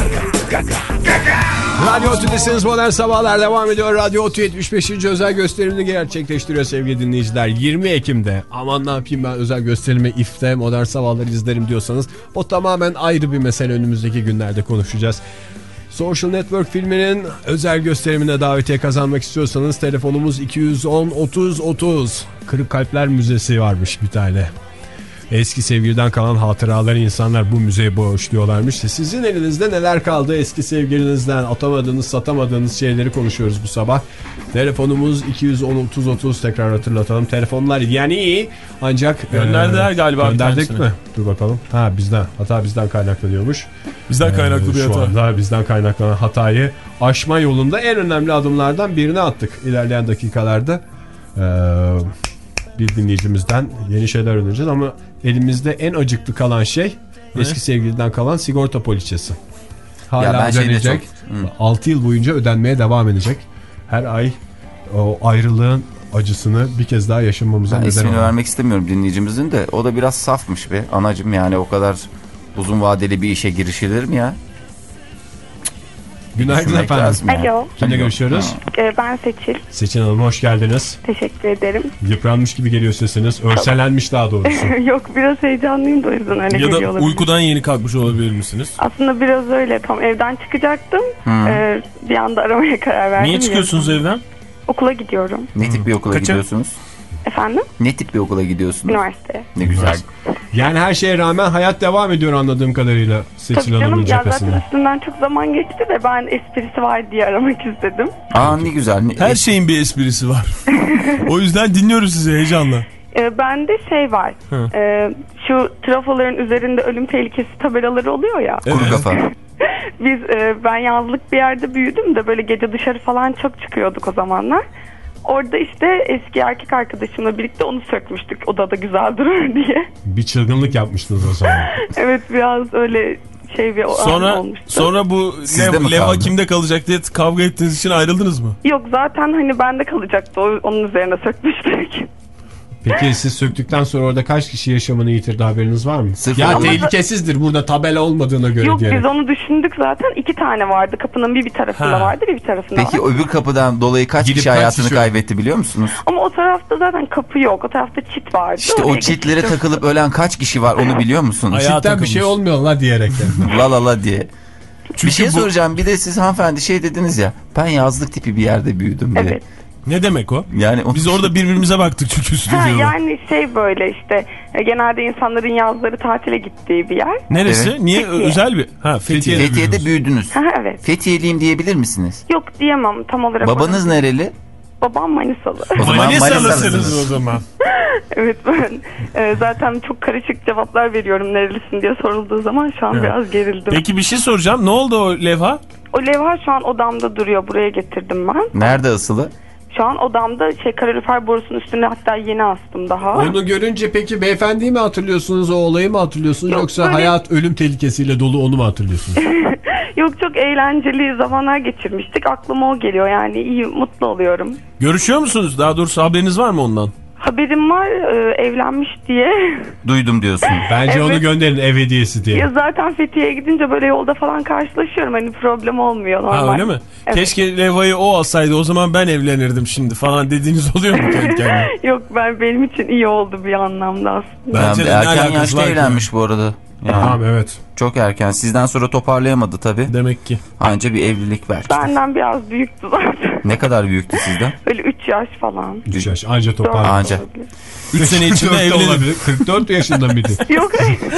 Radyo Otü'desiniz, Modern Sabahlar devam ediyor. Radyo Otü yetmiş beşinci özel gösterimini gerçekleştiriyor sevgili dinleyiciler. yirmi Ekim'de aman ne yapayım ben özel gösterime İF'te Modern Sabahlar izlerim diyorsanız o tamamen ayrı bir mesele, önümüzdeki günlerde konuşacağız. Social Network filminin özel gösterimine davetiye kazanmak istiyorsanız telefonumuz iki yüz on otuz otuz. Kırık Kalpler Müzesi varmış bir tane. Eski sevgiliden kalan hatıraları insanlar bu müzeye bağışlıyorlarmış. Sizin elinizde neler kaldı eski sevgilinizden? Atamadığınız, satamadığınız şeyleri konuşuyoruz bu sabah. Telefonumuz iki yüz on otuz otuz, tekrar hatırlatalım. Telefonlar yani ancak... Gönderdiler e, galiba. Gönderdik mi? Dur bakalım. Ha bizden. Hata bizden kaynaklı diyormuş. Bizden kaynaklı ee, bir hata. Şu anda bizden kaynaklanan hatayı aşma yolunda en önemli adımlardan birini attık. İlerleyen dakikalarda... Ee, bir dinleyicimizden yeni şeyler öğreneceğiz ama elimizde en acıklı kalan şey ne? Eski sevgiliden kalan sigorta poliçesi. Hala ödenecek. altı yıl boyunca ödenmeye devam edecek. Her ay o ayrılığın acısını bir kez daha yaşamamıza ben neden ismini olur. vermek istemiyorum dinleyicimizin de. O da biraz safmış be anacım, yani o kadar uzun vadeli bir işe girişilir mi ya? Günaydın efendim. Alo. Kimle görüşüyoruz? Ee, ben Seçil. Seçil Hanım hoş geldiniz. Teşekkür ederim. Yıpranmış gibi geliyor sesiniz. Örselenmiş daha doğrusu. Yok, biraz heyecanlıyım da o yüzden öyle ya geliyor da olabilir. uykudan yeni kalkmış olabilir misiniz? Aslında biraz öyle. Tam evden çıkacaktım. Ee, bir anda aramaya karar verdim. Niye çıkıyorsunuz yazdım. evden? Okula gidiyorum. Ne tip bir okula Kaça? gidiyorsunuz? Efendim? Ne tip bir okula gidiyorsunuz? Üniversiteye. Ne güzel. Yani her şeye rağmen hayat devam ediyor anladığım kadarıyla Seçil Hanım'ın ya cephesinde. zaten üstünden çok zaman geçti ve ben esprisi var diye aramak istedim. Aa ne güzel. Ne, her şeyin bir esprisi var. O yüzden dinliyoruz sizi heyecanla. Ee, bende şey var. E, şu trafoların üzerinde ölüm tehlikesi tabelaları oluyor ya. Kuru evet. Kafa. Biz e, ben yazlık bir yerde büyüdüm de böyle gece dışarı falan çok çıkıyorduk o zamanlar. Orada işte eski erkek arkadaşımla birlikte onu sökmüştük odada güzel durur diye. Bir çılgınlık yapmıştınız o zaman. Evet, biraz öyle şey bir sonra, an olmuştu. Sonra bu lev, levha kimde kalacak diye kavga ettiğiniz için ayrıldınız mı? Yok, zaten hani bende kalacaktı, onun üzerine sökmüştük. Peki siz söktükten sonra orada kaç kişi yaşamını yitirdi, haberiniz var mı? Sıfır. Ya Ama tehlikesizdir burada tabela olmadığına göre. Yok diyerek. Biz onu düşündük zaten. İki tane vardı. Kapının bir bir tarafında ha. vardı, bir bir tarafında Peki var. öbür kapıdan dolayı kaç Gidip kişi kaç hayatını kişi kaybetti biliyor musunuz? Ama o tarafta zaten kapı yok. O tarafta çit vardı. İşte o çitlere geçtim. takılıp ölen kaç kişi var onu biliyor musunuz? Çitten bir şey olmuyor la diyerek. La la la diye. Çünkü bir şey bu... soracağım. Bir de siz hanımefendi şey dediniz ya. Ben yazlık tipi bir yerde büyüdüm diye. Evet. Ne demek o? Yani o... Biz orada birbirimize baktık çünkü stüdyoda. Ha, yani şey böyle işte genelde insanların yazları tatile gittiği bir yer. Neresi? Evet. Niye? Fethiye. Özel bir. Ha, Fethiye'de, Fethiye'de büyüdünüz. Ha, evet. Fethiyeliyim diyebilir misiniz? Yok diyemem tam olarak. Babanız onu. nereli? Babam Manisalı. O zaman Manisalısınız o zaman. Evet, ben e, zaten çok karışık cevaplar veriyorum nerelisin diye sorulduğu zaman şu an evet. biraz gerildim. Peki bir şey soracağım. Ne oldu o levha? O levha şu an odamda duruyor. Buraya getirdim ben. Nerede asılı? Şu an odamda şey kalorifer borusunun üstüne, hatta yeni astım daha. Onu görünce peki beyefendiyi mi hatırlıyorsunuz, o olayı mı hatırlıyorsunuz, Yok, yoksa böyle... hayat ölüm tehlikesiyle dolu onu mu hatırlıyorsunuz? Yok, çok eğlenceli zamanlar geçirmiştik. Aklıma o geliyor yani, iyi, mutlu oluyorum. Görüşüyor musunuz? Daha doğrusu haberiniz var mı ondan? Haberim var, e, evlenmiş diye. Duydum diyorsun. Bence evet. Onu gönderin ev hediyesi diye. Ya zaten Fethiye'ye gidince böyle yolda falan karşılaşıyorum. Hani problem olmuyor normal. Ha, öyle mi? Evet. Keşke levhayı o alsaydı, o zaman ben evlenirdim şimdi falan dediğiniz oluyor mu kendi kendine? Yok, ben benim için iyi oldu bir anlamda aslında. Bence de erken yaşta evlenmiş bu arada. Yani tamam, evet. Çok erken. Sizden sonra toparlayamadı tabii. Demek ki. Anca bir evlilik belki. Benden biraz büyüktü zaten. Ne kadar büyüktü sizden? Öyle üç yaş falan. üç yaş anca toparlandı. Anca. üç sene içinde evlenir. kırk dört yaşında mıydı? Yok.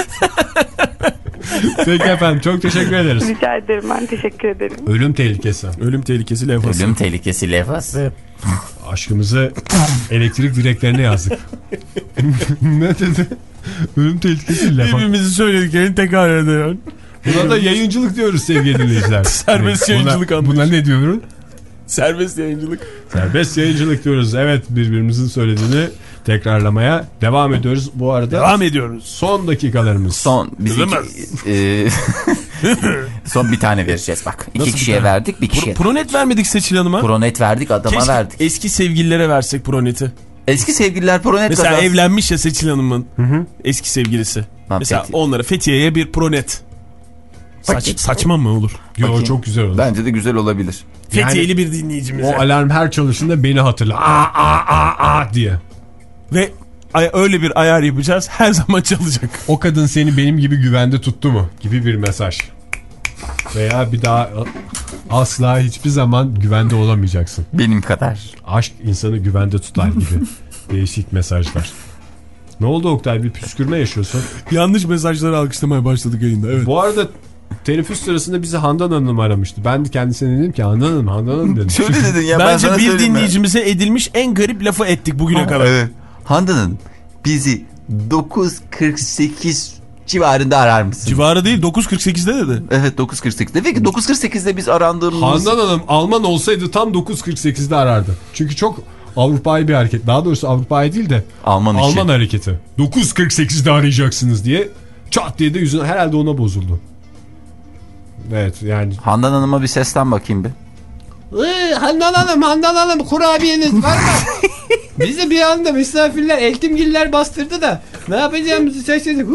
Peki efendim, çok teşekkür ederiz. Rica ederim, ben teşekkür ederim. Ölüm tehlikesi. Ölüm tehlikesi levhası. Ölüm tehlikesi levhası. Aşkımızı elektrik direklerine yazdık. Ne dedi? Ölüm tehlikesi levhası. Birbirimizi söylediklerini tekrar ediyor. Buna da yayıncılık diyoruz sevgili dinleyiciler. Serbest yayıncılık buna, buna ne diyoruz? Serbest yayıncılık. Serbest yayıncılık diyoruz. Evet, birbirimizin söylediğini tekrarlamaya devam ediyoruz. Bu arada devam ediyoruz. Son dakikalarımız. Son biz iki, e, son bir tane vereceğiz bak. İki Nasıl kişiye verdik, bir kişiye. Pro, Pronet vermedik Seçil Hanım'a. Pronet verdik, adama keşke verdik. Eski sevgililere versek Pronet'i. Eski sevgililer Pronet mesela kadar. Evlenmiş ya Seçil Hanım'ın hı hı. eski sevgilisi. Ha, mesela Fethi. Onlara Fethiye'ye bir Pronet. Saç, saçma mı olur? Yok, çok güzel olur. Bence de güzel olabilir. Fethiyeli yani, bir dinleyicimize. O alarm her çalışında beni hatırla. Aa aa aa aa diye. Ve öyle bir ayar yapacağız, her zaman çalacak. O kadın seni benim gibi güvende tuttu mu? Gibi bir mesaj. Veya bir daha asla hiçbir zaman güvende olamayacaksın. Benim kadar. Aşk insanı güvende tutar gibi. Değişik mesajlar. Ne oldu Oktay? Bir püskürme yaşıyorsun. Yanlış mesajları alkışlamaya başladık yayında. Evet. Bu arada teneffüs sırasında bizi Handan Hanım aramıştı. Ben de kendisine dedim ki Handan Hanım, Handan Hanım dedim. Şöyle dedin ya. Bence ben bir dinleyicimize mi? edilmiş en garip lafı ettik bugüne ha, kadar. Evet. Handan Hanım, bizi dokuz kırk sekiz civarında arar mısın? Civarı değil, dokuz kırk sekizde dedi. Evet, dokuz kırk sekizde. Peki dokuz kırk sekizde biz arandığımız... Handan Hanım Alman olsaydı tam dokuz kırk sekizde arardı. Çünkü çok Avrupa'yı bir hareket. Daha doğrusu Avrupa'yı değil de Alman, Alman hareketi. dokuz kırk sekizde arayacaksınız diye çat diye de yüzüne, herhalde ona bozuldu. Evet yani. Handan Hanım'a bir sesten bakayım bir. Ee, Handan Hanım, Handan Hanım, kurabiyeniz var mı? Bizi bir anda misafirler, eltimgiller bastırdı da ne yapacağımızı şaşırdık.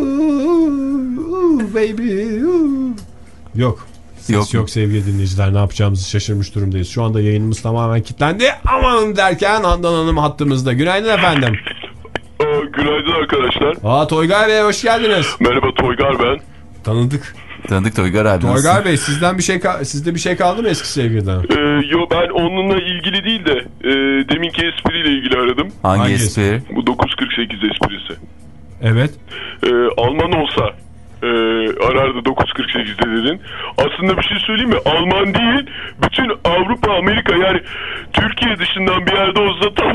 Baby. Yok. Ses yok, yok sevgili dinleyiciler, ne yapacağımızı şaşırmış durumdayız. Şu anda yayınımız tamamen kilitlendi. Aman derken Handan Hanım hattımızda. Günaydın efendim. Ee, günaydın arkadaşlar. Aa, Toygar Bey hoş geldiniz. Merhaba, Toygar ben. Tanıdık. Tanıdık Toygar abi. Toygar nasıl? Bey, sizden bir şey sizde bir şey kaldı mı eski sevgiliden? Ee, yo, ben onunla ilgili değil de e, deminki espriyle ilgili aradım. Hangi, Hangi espri? espri? Bu dokuz kırk sekiz esprisi. Evet. Ee, Alman olsa e, arardı dokuz kırk sekizde dedin. Aslında bir şey söyleyeyim mi? Alman değil, bütün Avrupa, Amerika, yani Türkiye dışından bir yerde olsa tam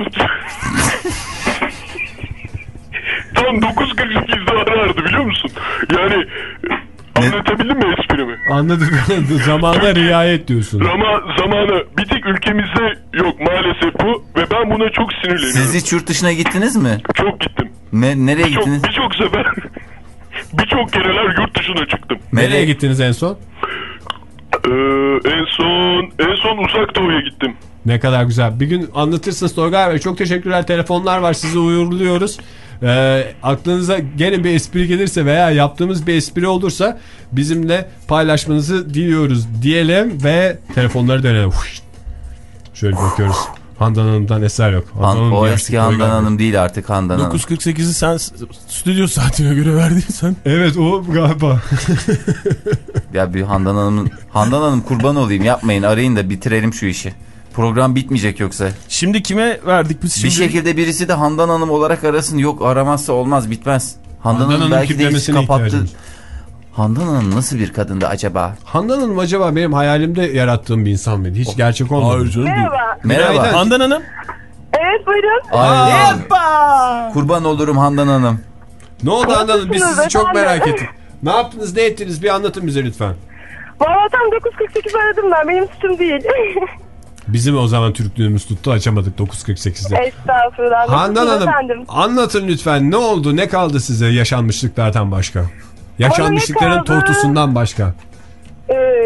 tam dokuz kırk sekizde arardı, biliyor musun? Yani anlatabildim mi esprimi? Anladım. Zamana riayet diyorsun. Ama zamanı bir tek ülkemizde yok maalesef bu ve ben buna çok sinirleniyorum. Siz hiç yurt dışına gittiniz mi? Çok gittim. Ne, nereye bir gittiniz? Birçok bir sefer birçok kereler yurt dışına çıktım. Nereye, nereye gittiniz en son? Ee, en son en son Uzak Doğu'ya gittim. Ne kadar güzel. Bir gün anlatırsınız Toygar Bey. Çok teşekkürler. Telefonlar var. Sizi uyurluyoruz. Ee, aklınıza gene bir espri gelirse veya yaptığımız bir espri olursa bizimle paylaşmanızı diliyoruz diyelim ve telefonları dönelim. Şöyle bakıyoruz. Handan Hanım'dan eser yok. Han, Hanım o eski Handan Hanım değil artık Handan Hanım. dokuz kırk sekizi sen stüdyo saatine göre verdiysen. Evet, o galiba. Ya bir Handan Hanım'ın Handan Hanım kurban olayım, yapmayın, arayın da bitirelim şu işi. Program bitmeyecek yoksa. Şimdi kime verdik biz şimdi? Bir şekilde birisi de Handan Hanım olarak arasın. Yok, aramazsa olmaz, bitmez. Handan, Handan Hanım belki de hiç kapattı. Handan Hanım nasıl bir kadındı acaba? Handan Hanım acaba benim hayalimde yarattığım bir insan mıydı? Hiç oh. gerçek olmadı. Merhaba. Merhaba. Handan Hanım. Evet, buyurun. Ay, kurban olurum Handan Hanım. Ne oldu Handan Hanım? Biz sizi çok merak ettik. Ne yaptınız, ne ettiniz? Bir anlatın bize lütfen. Valla tam dokuz kırk sekiz aradım ben. Benim suçum değil. Bizim o zaman Türklüğümüz tuttu, açamadık dokuz kırk sekizde. Estağfurullah. Handan Hanım efendim, anlatın lütfen, ne oldu, ne kaldı size yaşanmışlıklardan başka? Yaşanmışlıkların tortusundan başka. Ee,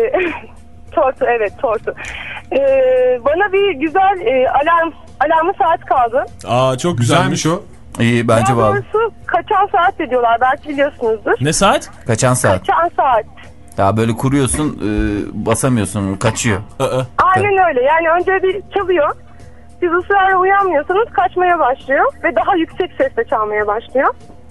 tortu evet tortu. Ee, bana bir güzel e, alarm alarmlı saat kaldı. Aa çok güzelmiş, güzelmiş o. İyi bence var. Doğrusu kaçan saat de diyorlar, belki biliyorsunuzdur. Ne saat? Kaçan saat. Kaçan saat. Ya böyle kuruyorsun e, basamıyorsun kaçıyor. Aynen öyle, yani önce bir çalıyor. Siz ısrarla uyanmıyorsanız kaçmaya başlıyor ve daha yüksek sesle çalmaya başlıyor.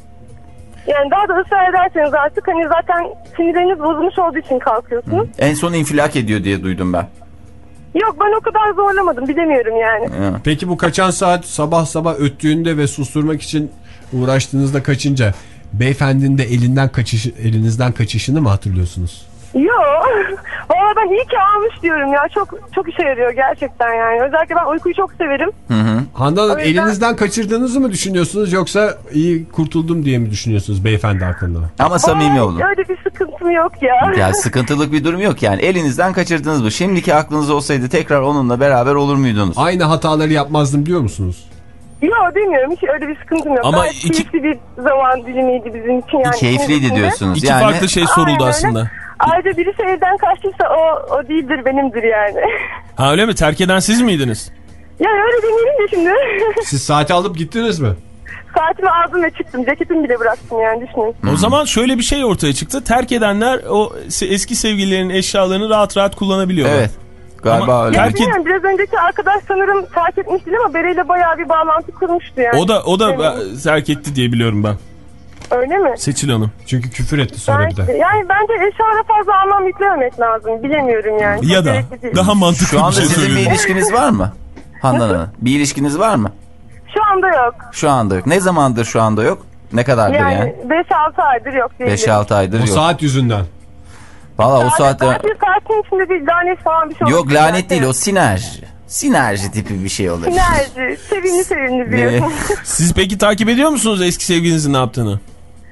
Yani daha da ısrar ederseniz artık hani zaten sinirleriniz bozulmuş olduğu için kalkıyorsunuz. En son infilak ediyor diye duydum ben. Yok, ben o kadar zorlamadım, bilemiyorum yani. Ya. Peki bu kaçan saat sabah sabah öttüğünde ve susturmak için uğraştığınızda kaçınca beyefendinin de elinden kaçış, elinizden kaçışını mı hatırlıyorsunuz? Yok. Valla ben iyi ki almış diyorum ya. Çok çok işe yarıyor gerçekten yani. Özellikle ben uykuyu çok severim. Hı hı. Handan Hanım, yüzden... elinizden kaçırdığınızı mı düşünüyorsunuz yoksa iyi kurtuldum diye mi düşünüyorsunuz beyefendi hakkında? Ama samimi olun. Öyle bir sıkıntım yok ya. Ya sıkıntılık bir durum yok yani. Elinizden kaçırdınız mı? Şimdiki aklınız olsaydı tekrar onunla beraber olur muydunuz? Aynı hataları yapmazdım diyor musunuz? Yok, bilmiyorum, hiç öyle bir sıkıntım yok. Ama iki... keyifli bir zaman dilimiydi bizim için yani. Keyifliydi diyorsunuz. İki yani... farklı şey soruldu Aynen aslında. Öyle. Ayrıca birisi evden kaçtıysa o, o değildir, benimdir yani. Ha öyle mi? Terk eden siz miydiniz? Ya öyle demeyelim de şimdi. Siz saati alıp gittiniz mi? Saatimi aldım ve çıktım. Ceketimi bile bıraktım yani, düşünün. O zaman şöyle bir şey ortaya çıktı. Terk edenler o eski sevgililerinin eşyalarını rahat rahat kullanabiliyorlar. Evet. Galiba ama öyle. Ya terk et... bilmiyorum, biraz önceki arkadaş sanırım terk etmişti ama Bere'yle bayağı bir bağlantı kurmuştu yani. O da o da terk etti diye biliyorum ben. Öyle mi? Seçil Hanım. Çünkü küfür etti sonra ben, bir de. Yani bence eşyalara fazla anlam yüklememek lazım. Bilemiyorum yani. Ya da daha mantıklı Şu anda bir şey sizin söylüyorum. bir ilişkiniz var mı? Handan Hanım. Bir ilişkiniz var mı? Şu anda yok. Şu anda yok. Ne zamandır şu anda yok? Ne kadardır yani? Yani beş altı aydır yok diyelim. beş altı aydır o yok. O saat yüzünden. Valla o saatte... Sadece saatin içinde bir lanet falan bir şey olur. Yok lanet değil, o sinerji. Sinerji tipi bir şey olur. Sinerji. Sevimli sevimli diyorsun. Siz peki takip ediyor musunuz eski sevgilinizin ne yaptığını?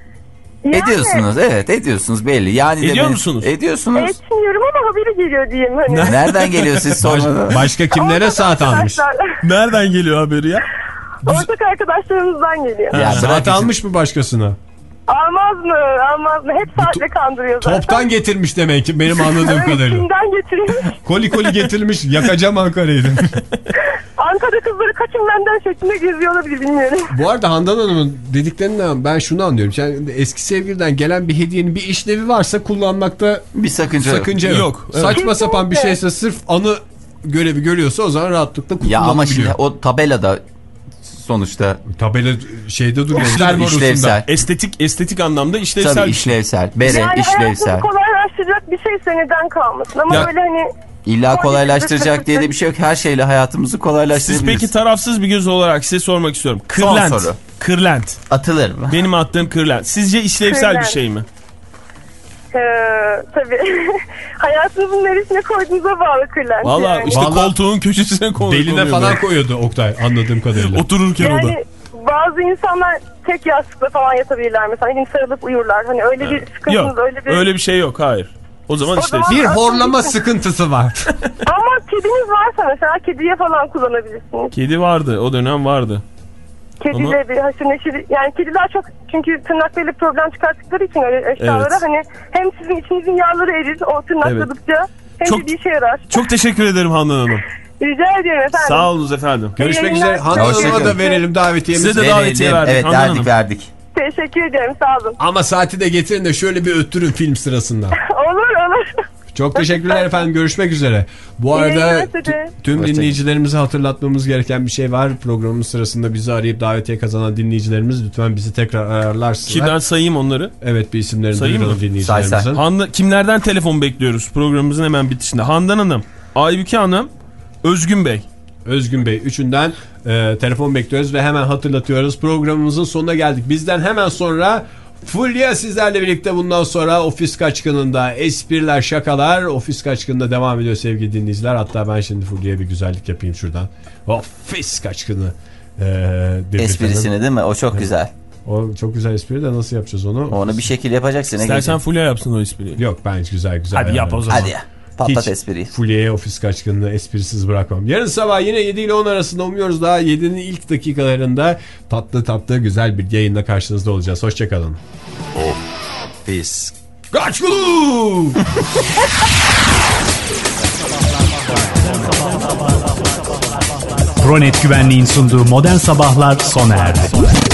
Yani, ediyorsunuz evet, ediyorsunuz belli. Yani ediyor demeniz... musunuz? Ediyorsunuz. Etmiyorum ama haberi geliyor diyeyim. Hani. Nereden geliyor siz sormadan? Başka kimlere saat almış? Nereden geliyor haberi ya? Ortak arkadaşlarımızdan geliyor. Ya saat için... almış mı başkasına? Almaz mı? Almaz mı? Hep saatle kandırıyor zaten. Toptan getirmiş demek ki benim anladığım evet, kadarıyla. Çin'den getirmiş. Koli koli getirmiş. Yakacağım Ankara'yı demiş. Ankara kızları kaçın benden şeklinde geziyor olabilir, bilmiyorum. Bu arada Handan Hanım'ın dediklerinden ben şunu anlıyorum. Yani eski sevgiliden gelen bir hediyenin bir işlevi varsa kullanmakta bir sakınca, sakınca yok. yok. Evet. Saçma Kesinlikle. sapan bir şeyse sırf anı görevi görüyorsa o zaman rahatlıkla kullanabiliyor. Ya ama şimdi o tabelada sonuçta tabela şeyde duruyor. İşlevsel. Estetik estetik anlamda işlevsel. Tabii işlevsel. Bere yani işlevsel. hayatınızı kolaylaştıracak bir şeyse neden kalmasın? Ama Ya, öyle hani... İlla kolaylaştıracak diye de bir şey yok. Her şeyle hayatımızı kolaylaştırabiliriz. Siz peki tarafsız bir göz olarak size sormak istiyorum. Kırlent. Son soru. Kırlent. Atılır mı? Benim attığım kırlent. Sizce işlevsel Kırlent. bir şey mi? Ee, tabii. Hayatınızın neresine koyduğunuza bağlı kırlent. Valla yani. işte Vallahi koltuğun köşesine koyuyor. Beline falan koyuyordu Oktay anladığım kadarıyla. Otururken yani, o da. bazı insanlar tek yastıkla falan yatabilirler mesela. Hani sarılıp uyurlar. Hani öyle bir sıkıntınız, Yok öyle bir... öyle bir şey yok, hayır. O zaman O işte zaman- Bir horlama sıkıntısı var. Ama kediniz varsa mesela kediye falan kullanabilirsiniz. kedi vardı, o dönem vardı. Kediyle Ama- bir haşır neşir. Yani kediler çok, çünkü tırnaklarıyla problem çıkarttıkları için öyle eşyalara Evet. hani hem sizin içinizin yağları erir o tırnakladıkça hem Çok- de bir işe yarar. Çok teşekkür ederim Handan Hanım. Rica ediyorum efendim. Sağ olunuz efendim. Görüşmek yayınlar. üzere. Handan Hanım'a da Hoşçakalın. verelim davetiyemizi. Size de davetiye verdik. Evet Handan verdik Hanım. verdik. Teşekkür ederim, sağ olun. Ama saati de getirin de şöyle bir öttürün film sırasında. Olur olur. Çok teşekkürler efendim. Görüşmek üzere. Bu arada yayınlar size. t- tüm dinleyicilerimize hatırlatmamız gereken bir şey var. Programımız sırasında bizi arayıp davetiye kazanan dinleyicilerimiz lütfen bizi tekrar ayarlarsınlar. Kimden sayayım onları? Evet, bir isimlerini Sayayım duyuralım mı? dinleyicilerimizin. Say, say. Handa, kimlerden telefon bekliyoruz programımızın hemen bitişinde? Handan Hanım, Aybüke Hanım, Özgün Bey. Özgün Bey üçünden e, telefon bekliyoruz ve hemen hatırlatıyoruz. Programımızın sonuna geldik. Bizden hemen sonra Fulya sizlerle birlikte bundan sonra Ofis Kaçkını'nda espriler, şakalar Ofis Kaçkını'nda devam ediyor sevgili dinleyiciler. Hatta ben şimdi Fulya'ya bir güzellik yapayım şuradan. Ofis Kaçkını e, Esprisini değil mi? O çok evet. Güzel. O çok güzel espri de nasıl yapacağız onu? Onu bir şekil yapacaksın. İstersen Fulya yapsın o espriyi. Yok, ben güzel güzel. Hadi yap o zaman. Hadi ya. Patlat Hiç espriyi. Fulya'ya Ofis Kaçkını'nı esprisiz bırakmam. Yarın sabah yine yedi ile on arasında umuyoruz daha yedinin ilk dakikalarında tatlı tatlı güzel bir yayınla karşınızda olacağız. Hoşçakalın. Ofis Kaçkını! Pronet Güvenliğin sunduğu Modern Sabahlar sona erdi.